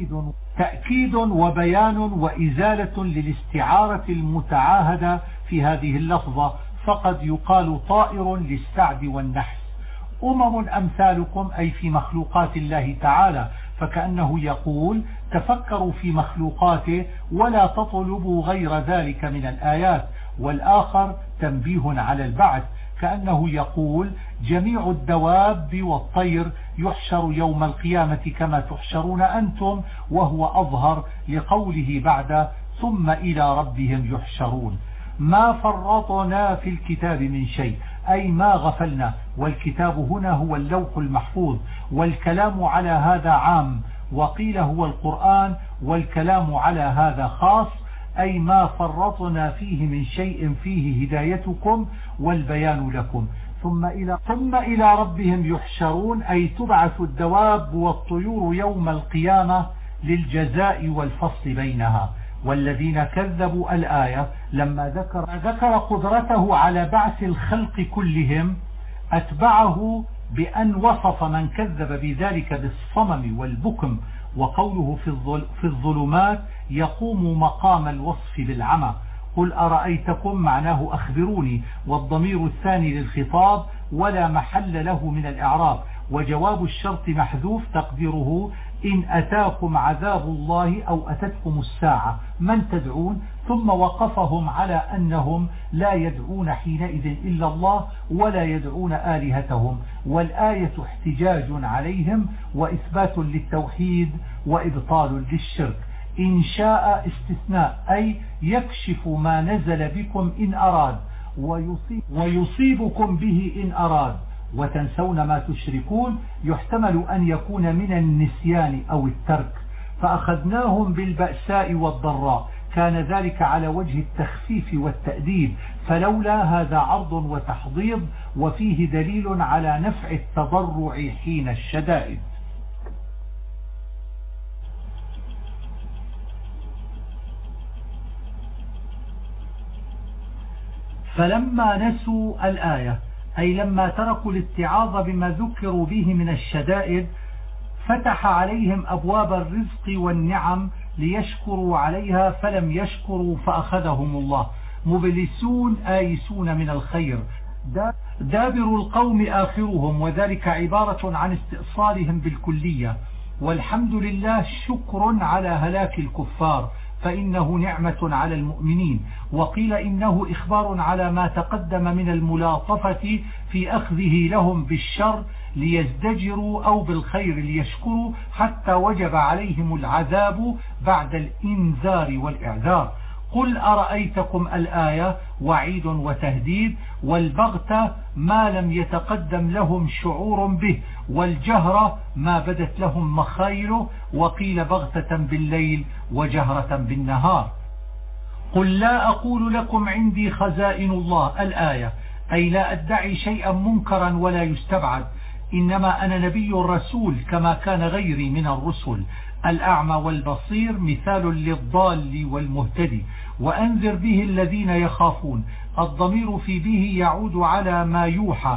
تأكيد وبيان وإزالة للاستعارة المتعاهدة في هذه اللفظة، فقد يقال طائر للسعد والنحس. أمم أمثالكم، أي في مخلوقات الله تعالى، فكأنه يقول تفكروا في مخلوقاته ولا تطلبوا غير ذلك من الآيات. والآخر تنبيه على البعث، كأنه يقول جميع الدواب والطير يحشر يوم القيامة كما تحشرون أنتم، وهو أظهر لقوله بعد ثم إلى ربهم يحشرون. ما فرطنا في الكتاب من شيء، أي ما غفلنا، والكتاب هنا هو اللوح المحفوظ، والكلام على هذا عام، وقيل هو القرآن، والكلام على هذا خاص، أي ما فرطنا فيه من شيء فيه هدايتكم والبيان لكم. ثم إلى ربهم يحشرون، أي تبعث الدواب والطيور يوم القيامة للجزاء والفصل بينها. والذين كذبوا الآية لما ذكر قدرته على بعث الخلق كلهم، أتبعه بأن وصف من كذب بذلك بالصمم والبكم، وقوله في الظلمات يقوم مقام الوصف بالعمى. قل أرأيتكم معناه أخبروني، والضمير الثاني للخطاب ولا محل له من الإعراب، وجواب الشرط محذوف تقديره إن أتاكم عذاب الله أو أتتكم الساعة من تدعون، ثم وقفهم على أنهم لا يدعون حينئذ إلا الله ولا يدعون آلهتهم، والآية احتجاج عليهم وإثبات للتوحيد وإبطال للشرك. إن شاء استثناء، أي يكشف ما نزل بكم إن أراد، ويصيبكم به إن أراد. وتنسون ما تشركون يحتمل أن يكون من النسيان أو الترك، فأخذناهم بالبأساء والضراء، كان ذلك على وجه التخفيف والتأديب، فلولا هذا عرض وتحضيض، وفيه دليل على نفع التضرع حين الشدائد. فلما نسوا الآية، أي لما تركوا الاتعاظ بما ذكروا به من الشدائد، فتح عليهم أبواب الرزق والنعم ليشكروا عليها، فلم يشكروا فأخذهم الله مبلسون آيسون من الخير. دابر القوم آخرهم، وذلك عبارة عن استئصالهم بالكلية. والحمد لله شكر على هلاك الكفار، فإنه نعمة على المؤمنين. وقيل إنه إخبار على ما تقدم من الملاطفة في أخذه لهم بالشر ليزدجروا، أو بالخير ليشكروا، حتى وجب عليهم العذاب بعد الإنذار والإعذار. قل أرأيتكم الآية وعيد وتهديد. والبغتة ما لم يتقدم لهم شعور به، والجهرة ما بدت لهم مخايله، وقيل بغتة بالليل وجهرة بالنهار. قل لا أقول لكم عندي خزائن الله الآية، أي لا أدعي شيئا منكرا ولا يستبعد، إنما أنا نبي رسول كما كان غيري من الرسل. الأعمى والبصير مثال للضال والمهتدي. وأنذر به الذين يخافون. الضمير في به يعود على ما يوحى،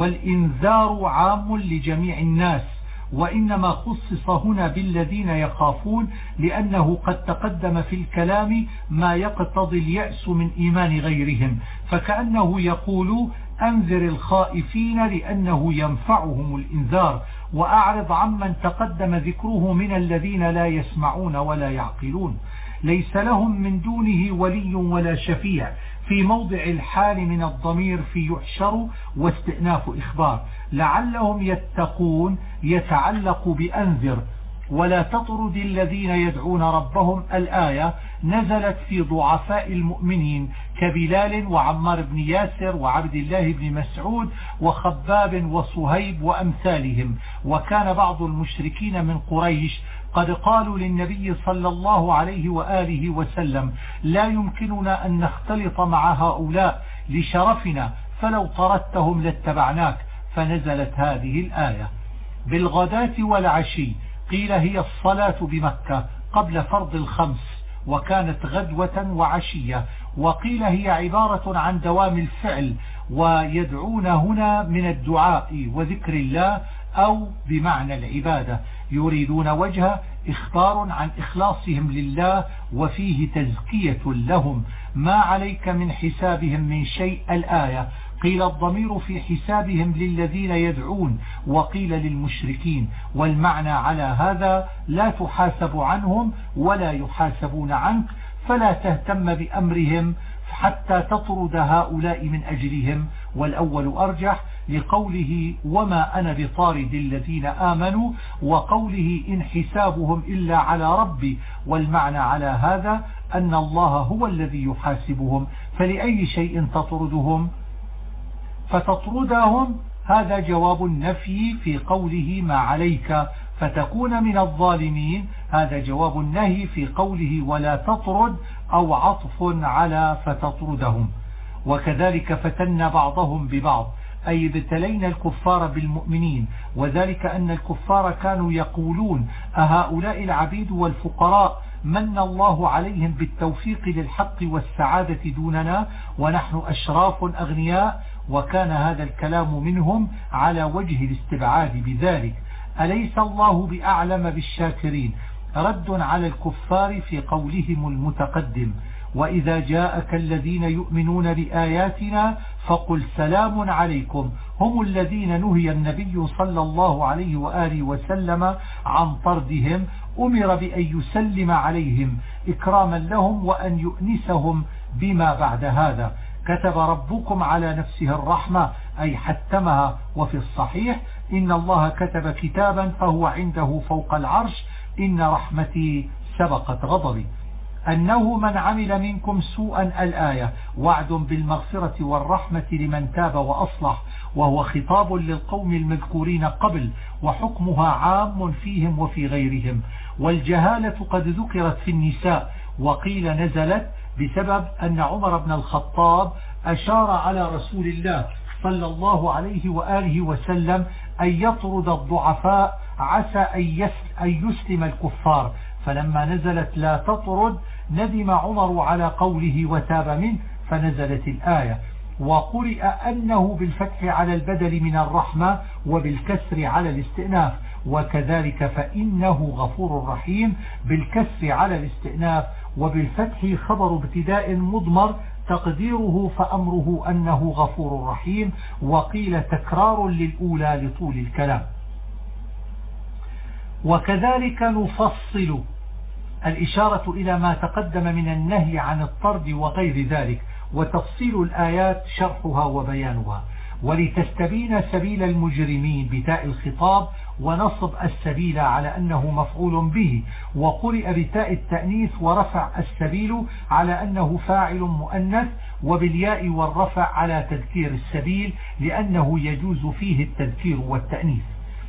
والإنذار عام لجميع الناس، وإنما خصص هنا بالذين يخافون لأنه قد تقدم في الكلام ما يقتضي اليأس من إيمان غيرهم، فكأنه يقول أنذر الخائفين لأنه ينفعهم الإنذار، وأعرض عمن تقدم ذكره من الذين لا يسمعون ولا يعقلون. ليس لهم من دونه ولي ولا شفيع، في موضع الحال من الضمير في يحشر واستئناف إخبار. لعلهم يتقون يتعلق بأنذر. ولا تطرد الذين يدعون ربهم الآية نزلت في ضعفاء المؤمنين كبلال وعمار بن ياسر وعبد الله بن مسعود وخباب وصهيب وأمثالهم. وكان بعض المشركين من قريش قد قالوا للنبي صلى الله عليه وآله وسلم لا يمكننا أن نختلط مع هؤلاء لشرفنا، فلو طردتهم لاتبعناك، فنزلت هذه الآية. بالغداة والعشي قيل هي الصلاة بمكة قبل فرض الخمس، وكانت غدوة وعشية، وقيل هي عبارة عن دوام الفعل، ويدعون هنا من الدعاء وذكر الله أو بمعنى العبادة، يريدون وجه إخبار عن إخلاصهم لله وفيه تزكية لهم. ما عليك من حسابهم من شيء الآية. قيل الضمير في حسابهم للذين يدعون، وقيل للمشركين، والمعنى على هذا لا تحاسب عنهم ولا يحاسبون عنك، فلا تهتم بأمرهم حتى تطرد هؤلاء من أجلهم. والأول أرجح لقوله وما أنا بطارد الذين آمنوا، وقوله إن حسابهم إلا على ربي، والمعنى على هذا أن الله هو الذي يحاسبهم، فلأي شيء تطردهم؟ فتطردهم هذا جواب النفي في قوله ما عليك فتكون من الظالمين، هذا جواب النهي في قوله ولا تطرد، أو عطف على فتطردهم. وكذلك فتنا بعضهم ببعض، أي ابتلينا الكفار بالمؤمنين، وذلك أن الكفار كانوا يقولون أهؤلاء العبيد والفقراء من الله عليهم بالتوفيق للحق والسعادة دوننا ونحن أشراف أغنياء، وكان هذا الكلام منهم على وجه الاستبعاد بذلك. أليس الله بأعلم بالشاكرين؟ رد على الكفار في قولهم المتقدم وإذا جاءك الذين يؤمنون بآياتنا فقل سلام عليكم، هم الذين نهي النبي صلى الله عليه وآله وسلم عن طردهم، أمر بأن يسلم عليهم إكراما لهم وأن يؤنسهم بما بعد هذا. كتب ربكم على نفسه الرحمة أي حتمها. وفي الصحيح إن الله كتب كتابا فهو عنده فوق العرش، إن رحمتي سبقت غضبي. أنه من عمل منكم سوءا الآية وعد بالمغفرة والرحمة لمن تاب وأصلح، وهو خطاب للقوم المذكورين قبل، وحكمها عام فيهم وفي غيرهم. والجهالة قد ذكرت في النساء، وقيل نزلت بسبب أن عمر بن الخطاب أشار على رسول الله صلى الله عليه وآله وسلم أن يطرد الضعفاء عسى أن يسلم الكفار، فلما نزلت لا تطرد ندم عمر على قوله وتاب منه فنزلت الآية. وقرئ أنه بالفتح على البدل من الرحمة وبالكسر على الاستئناف، وكذلك فإنه غفور رحيم بالكسر على الاستئناف، وبالفتح خبر ابتداء مضمر تقديره فأمره أنه غفور رحيم، وقيل تكرار للأولى لطول الكلام. وكذلك نفصل، الإشارة إلى ما تقدم من النهي عن الطرد وغير ذلك، وتفصيل الآيات شرحها وبيانها. ولتستبين سبيل المجرمين بتاء الخطاب ونصب السبيل على أنه مفعول به، وقرئ بتاء التأنيث ورفع السبيل على أنه فاعل مؤنث، وبالياء والرفع على تذكير السبيل لأنه يجوز فيه التذكير والتأنيث.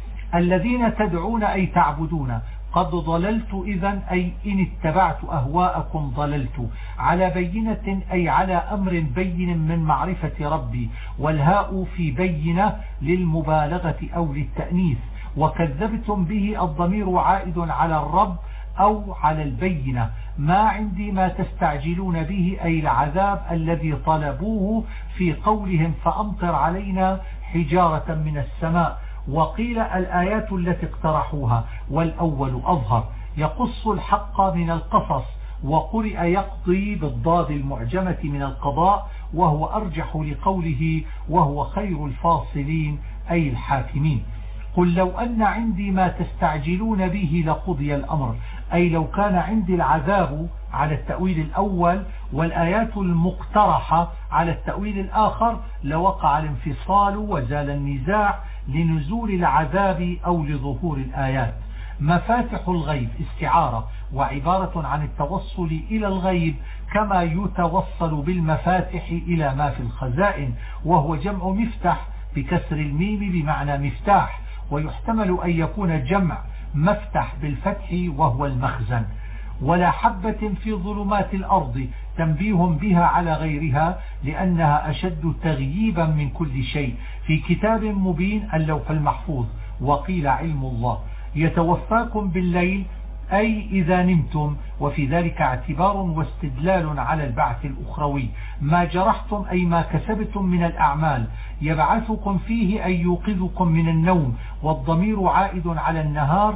الذين تدعون أي تعبدون قد ضللت إذن أي إن اتبعت أهواءكم ضللت، على بينة أي على أمر بين من معرفة ربي، والهاء في بينة للمبالغة أو للتأنيث، وكذبتم به الضمير عائد على الرب أو على البينة. ما عندي ما تستعجلون به أي العذاب الذي طلبوه في قولهم فأمطر علينا حجارة من السماء. وقيل الآيات التي اقترحوها، والأول أظهر يقص الحق من القصص، وقرئ يقضي بالضاد المعجمة من القضاء، وهو أرجح لقوله وهو خير الفاصلين أي الحاكمين. قل لو أن عندي ما تستعجلون به لقضي الأمر، أي لو كان عندي العذاب على التأويل الأول والآيات المقترحة على التأويل الآخر لوقع الانفصال وزال النزاع لنزول العذاب أو لظهور الآيات. مفاتح الغيب استعارة وعبارة عن التوصل إلى الغيب كما يتوصل بالمفاتح إلى ما في الخزائن، وهو جمع مفتح بكسر الميم بمعنى مفتاح، ويحتمل أن يكون جمع مفتح بالفتح وهو المخزن. ولا حبة في ظلمات الأرض تنبيه بها على غيرها لأنها أشد تغييبا من كل شيء، في كتاب مبين اللوح المحفوظ. وقيل علم الله. يتوفاكم بالليل أي إذا نمتم، وفي ذلك اعتبار واستدلال على البعث الأخروي. ما جرحتم أي ما كسبتم من الأعمال، يبعثكم فيه أي يوقظكم من النوم، والضمير عائد على النهار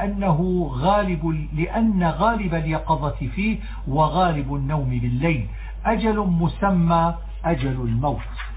لأن غالب اليقظة فيه وغالب النوم بالليل. أجل مسمى أجل الموت.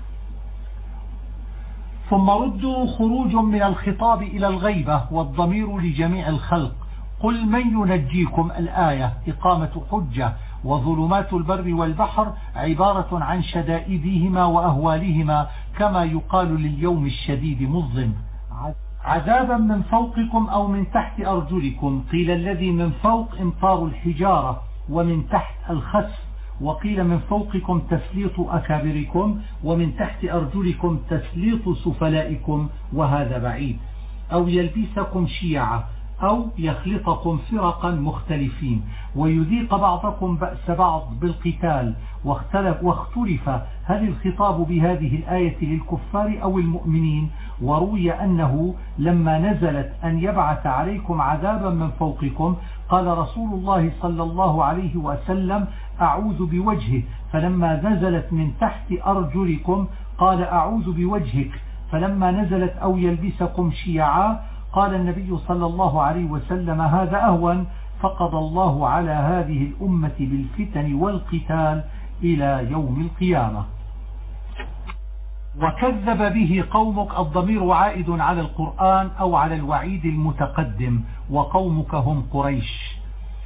ثم ردوا خروج من الخطاب إلى الغيبة والضمير لجميع الخلق. قل من ينجيكم الآية إقامة حجة، وظلمات البر والبحر عبارة عن شدائدهما وأهوالهما، كما يقال لليوم الشديد مظلم. عذابا من فوقكم أو من تحت أرجلكم، قيل الذي من فوق إمطار الحجارة ومن تحت الخسف، وقيل من فوقكم تسليط أكابركم ومن تحت أرجلكم تسليط سفلائكم، وهذا بعيد. أو يلبسكم شيعا أو يخلطكم فرقا مختلفين ويذيق بعضكم بأس بعض بالقتال. واختلف هل الخطاب بهذه الآية للكفار أو المؤمنين، وروي أنه لما نزلت أن يبعث عليكم عذابا من فوقكم قال رسول الله صلى الله عليه وسلم أعوذ بوجهه، فلما نزلت من تحت أرجلكم قال أعوذ بوجهك، فلما نزلت أو يلبسكم شيعا قال النبي صلى الله عليه وسلم هذا أهون، فقضى الله على هذه الأمة بالفتن والقتال إلى يوم القيامة. وكذب به قومك، الضمير عائد على القرآن أو على الوعيد المتقدم، وقومك هم قريش.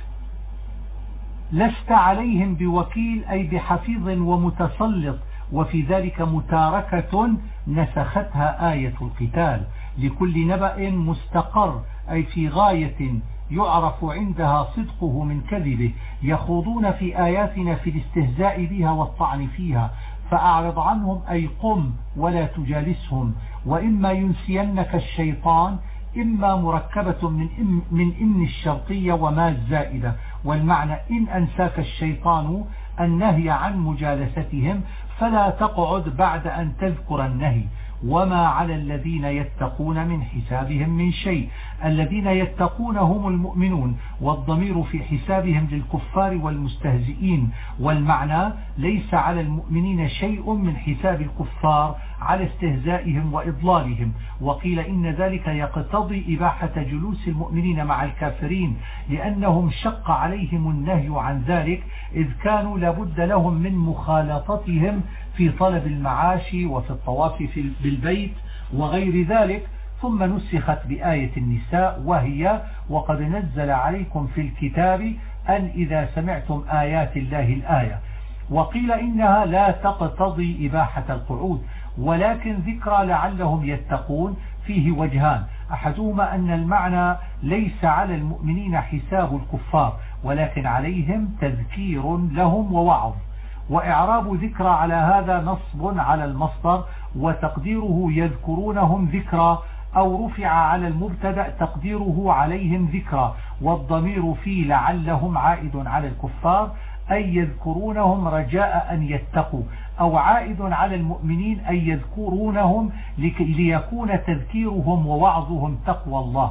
لست عليهم بوكيل أي بحفيظ ومتسلط، وفي ذلك متاركة نسختها آية القتال. لكل نبأ مستقر أي في غاية يعرف عندها صدقه من كذبه. يخوضون في آياتنا في الاستهزاء بها والطعن فيها، فأعرض عنهم أي قم ولا تجالسهم. وإما ينسينك الشيطان، إما مركبة من إن الشرطية وما الزائدة، والمعنى إن أنساك الشيطان النهي عن مجالستهم فلا تقعد بعد أن تذكر النهي. وما على الذين يتقون من حسابهم من شيء. الذين يتقون هم المؤمنون، والضمير في حسابهم للكفار والمستهزئين، والمعنى ليس على المؤمنين شيء من حساب الكفار على استهزائهم وإضلالهم. وقيل إن ذلك يقتضي إباحة جلوس المؤمنين مع الكافرين، لأنهم شق عليهم النهي عن ذلك، إذ كانوا لابد لهم من مخالطتهم في طلب المعاش وفي الطواف بالبيت وغير ذلك. ثم نسخت بآية النساء وهي وقد نزل عليكم في الكتاب أن إذا سمعتم آيات الله الآية. وقيل إنها لا تقتضي إباحة القعود، ولكن ذكرى لعلهم يتقون فيه وجهان. أحدهما أن المعنى ليس على المؤمنين حساب الكفار، ولكن عليهم تذكير لهم ووعظ. وإعراب ذكرى على هذا نصب على المصدر، وتقديره يذكرونهم ذكرى، أو رفع على المبتدأ تقديره عليهم ذكرى، والضمير في لعلهم عائد على الكفار أي يذكرونهم رجاء أن يتقوا، أو عائد على المؤمنين أي يذكرونهم ليكون تذكيرهم ووعظهم تقوى الله.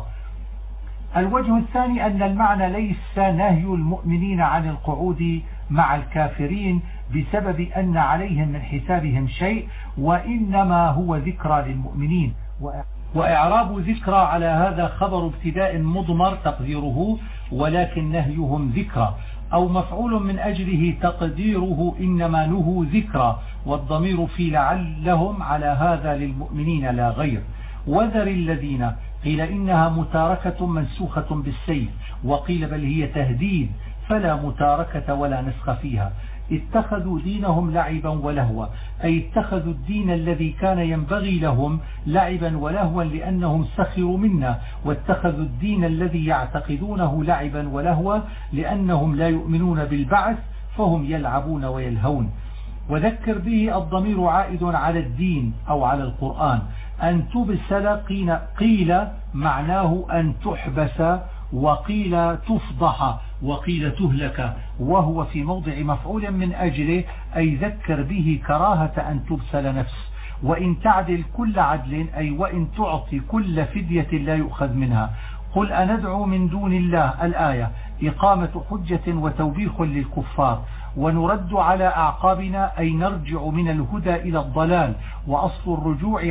الوجه الثاني أن المعنى ليس نهي المؤمنين عن القعود مع الكافرين بسبب أن عليهم من حسابهم شيء، وإنما هو ذكرى للمؤمنين. وإعراب ذكرى على هذا خبر ابتداء مضمر تقديره ولكن نهيهم ذكرى، أو مفعول من أجله تقديره إنما نهوا ذكرى، والضمير في لعلهم على هذا للمؤمنين لا غير. وذر الذين قيل إنها متاركة منسوخة بالسيف، وقيل بل هي تهديد فلا متاركة ولا نسخ فيها. اتخذوا دينهم لعبا ولهوا، أي اتخذوا الدين الذي كان ينبغي لهم لعبا ولهوا لأنهم سخروا منا، واتخذوا الدين الذي يعتقدونه لعبا ولهوا لأنهم لا يؤمنون بالبعث فهم يلعبون ويلهون. وذكر به الضمير عائد على الدين أو على القرآن. أن تبسل قيل معناه أن تحبس، وقيل تفضح، وقيل تهلك، وهو في موضع مفعول من أجله، أي ذكر به كراهة أن تبسل نفس. وإن تعدل كل عدل، أي وإن تعطي كل فدية لا يؤخذ منها. قل أندعو من دون الله الآية إقامة حجة وتوبيخ للكفار. ونرد على أعقابنا، أي نرجع من الهدى إلى الضلال، وأصل الرجوع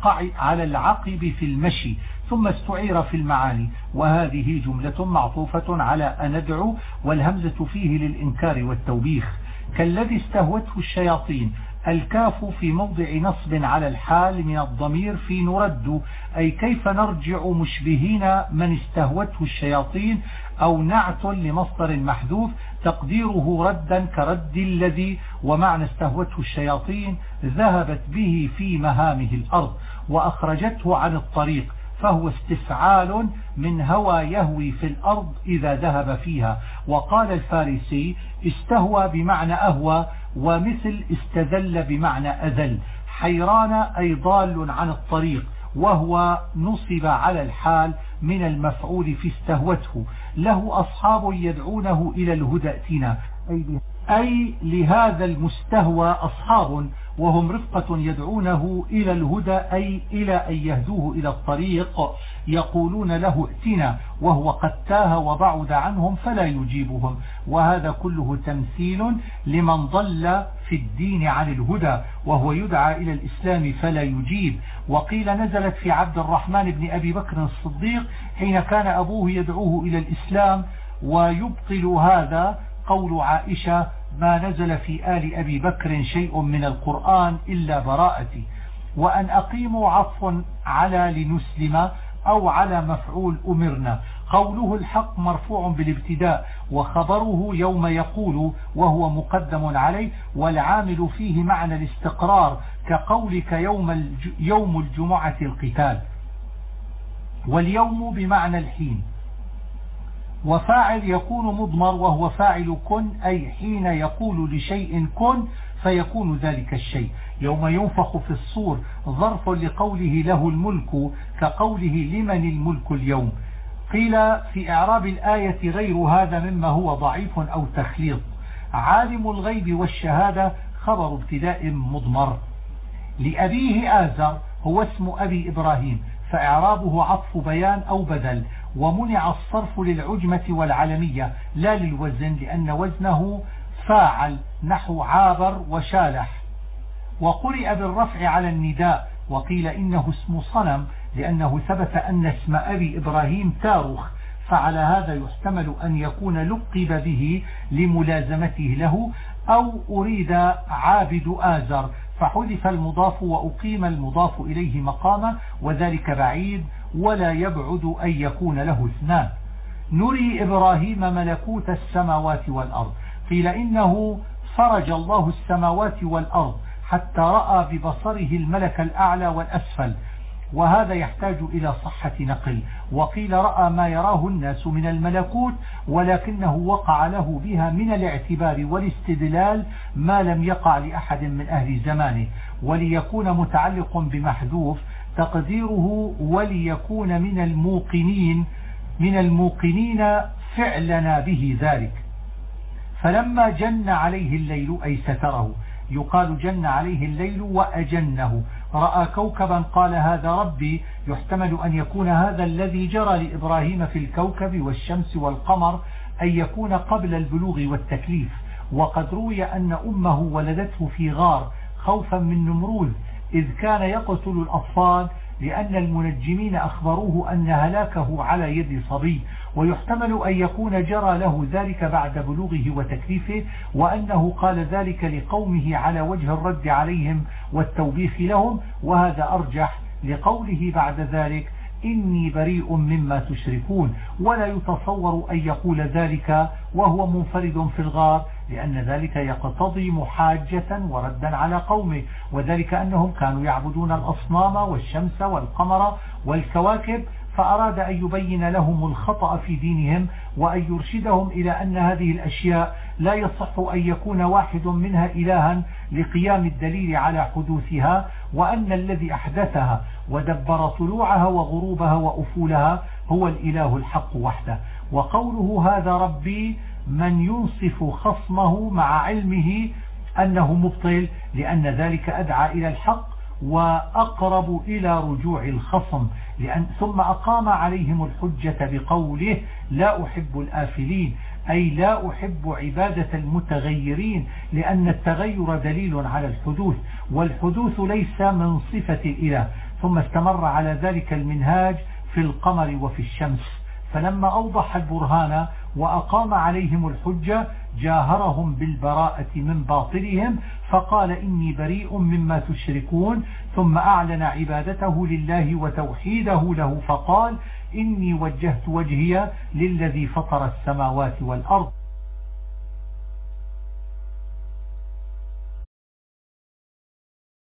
على العقب في المشي، ثم استعير في المعاني، وهذه جملة معطوفة على أندعو، والهمزة فيه للإنكار والتوبيخ. كالذي استهوته الشياطين، الكاف في موضع نصب على الحال من الضمير في نرد، أي كيف نرجع مشبهين من استهوته الشياطين، أو نعت لمصدر محذوف تقديره ردا كرد الذي، ومعنى استهوته الشياطين ذهبت به في مهامه الأرض وأخرجته عن الطريق، فهو استفعال من هوى يهوي في الأرض إذا ذهب فيها. وقال الفارسي استهوى بمعنى أهوى، ومثل استذل بمعنى أذل. حيران أي ضال عن الطريق، وهو نصب على الحال من المفعول في استهوته. له أصحاب يدعونه إلى الهدى ائتنا، أي لهذا المستهوى أصحاب، وهم رفقة يدعونه إلى الهدى، أي إلى أن يهدوه إلى الطريق، يقولون له ائتنا، وهو قد تاه وبعد عنهم فلا يجيبهم. وهذا كله تمثيل لمن ضل في الدين عن الهدى، وهو يدعى إلى الإسلام فلا يجيب. وقيل نزلت في عبد الرحمن بن أبي بكر الصديق حين كان أبوه يدعوه إلى الإسلام. ويبطل هذا قول عائشة ما نزل في آل أبي بكر شيء من القرآن إلا براءتي. وأن أقيموا عطف على لنسلم أو على مفعول أمرنا. قوله الحق مرفوع بالابتداء، وخبره يوم يقول وهو مقدم عليه، والعامل فيه معنى الاستقرار كقولك يوم الجمعة القتال، واليوم بمعنى الحين. وفاعل يكون مضمر وهو فاعل كن، أي حين يقول لشيء كن فيكون ذلك الشيء. يوم ينفخ في الصور ظرف لقوله له الملك كقوله لمن الملك اليوم. قيل في إعراب الآية غير هذا مما هو ضعيف أو تخليط. عالم الغيب والشهادة خبر ابتداء مضمر. لأبيه آزر هو اسم أبي إبراهيم، فإعرابه عطف بيان أو بدل. ومنع الصرف للعجمة والعلمية لا للوزن، لأن وزنه فاعل نحو عابر وشالح. وقرئ بالرفع على النداء. وقيل إنه اسم صنم لأنه ثبت أن اسم أبي إبراهيم تارخ، فعلى هذا يحتمل أن يكون لقب به لملازمته له، أو أريد عابد آزر فحذف المضاف وأقيم المضاف إليه مقامه، وذلك بعيد ولا يبعد أن يكون له اثنان. نري إبراهيم ملكوت السماوات والأرض. قيل إنه فرج الله السماوات والأرض حتى رأى ببصره الملك الأعلى والأسفل. وهذا يحتاج إلى صحة نقل. وقيل رأى ما يراه الناس من الملكوت، ولكنه وقع له بها من الاعتبار والاستدلال ما لم يقع لأحد من أهل زمانه، وليكون متعلق بمحذوف تقديره وليكون من الموقنين فعلنا به ذلك. فلما جن عليه الليل أي ستره، يقال جن عليه الليل وأجنه، رأى كوكبا قال هذا ربي. يحتمل أن يكون هذا الذي جرى لإبراهيم في الكوكب والشمس والقمر أن يكون قبل البلوغ والتكليف. وقد روي أن أمه ولدته في غار خوفا من نمرود إذ كان يقتل الأطفال، لأن المنجمين أخبروه أن هلاكه على يد صبي. ويحتمل أن يكون جرى له ذلك بعد بلوغه وتكليفه، وأنه قال ذلك لقومه على وجه الرد عليهم والتوبيخ لهم، وهذا أرجح لقوله بعد ذلك إني بريء مما تشركون. ولا يتصور أن يقول ذلك وهو منفرد في الغار، لأن ذلك يقتضي محاجة وردا على قومه، وذلك أنهم كانوا يعبدون الأصنام والشمس والقمر والكواكب، فأراد أن يبين لهم الخطأ في دينهم وأن يرشدهم إلى أن هذه الأشياء لا يصح أن يكون واحد منها إلها لقيام الدليل على حدوثها، وأن الذي أحدثها ودبر طلوعها وغروبها وأفولها هو الإله الحق وحده. وقوله هذا ربي من ينصف خصمه مع علمه أنه مبطل، لأن ذلك أدعى إلى الحق وأقرب إلى رجوع الخصم. ثم أقام عليهم الحجة بقوله لا أحب الآفلين، أي لا أحب عبادة المتغيرين، لأن التغير دليل على الحدوث، والحدوث ليس من صفة الإله. ثم استمر على ذلك المنهاج في القمر وفي الشمس. فلما أوضح البرهان وأقام عليهم الحجة جاهرهم بالبراءة من باطلهم، فقال إني بريء مما تشركون، ثم أعلن عبادته لله وتوحيده له، فقال إني وجهت وجهي للذي فطر السماوات والأرض.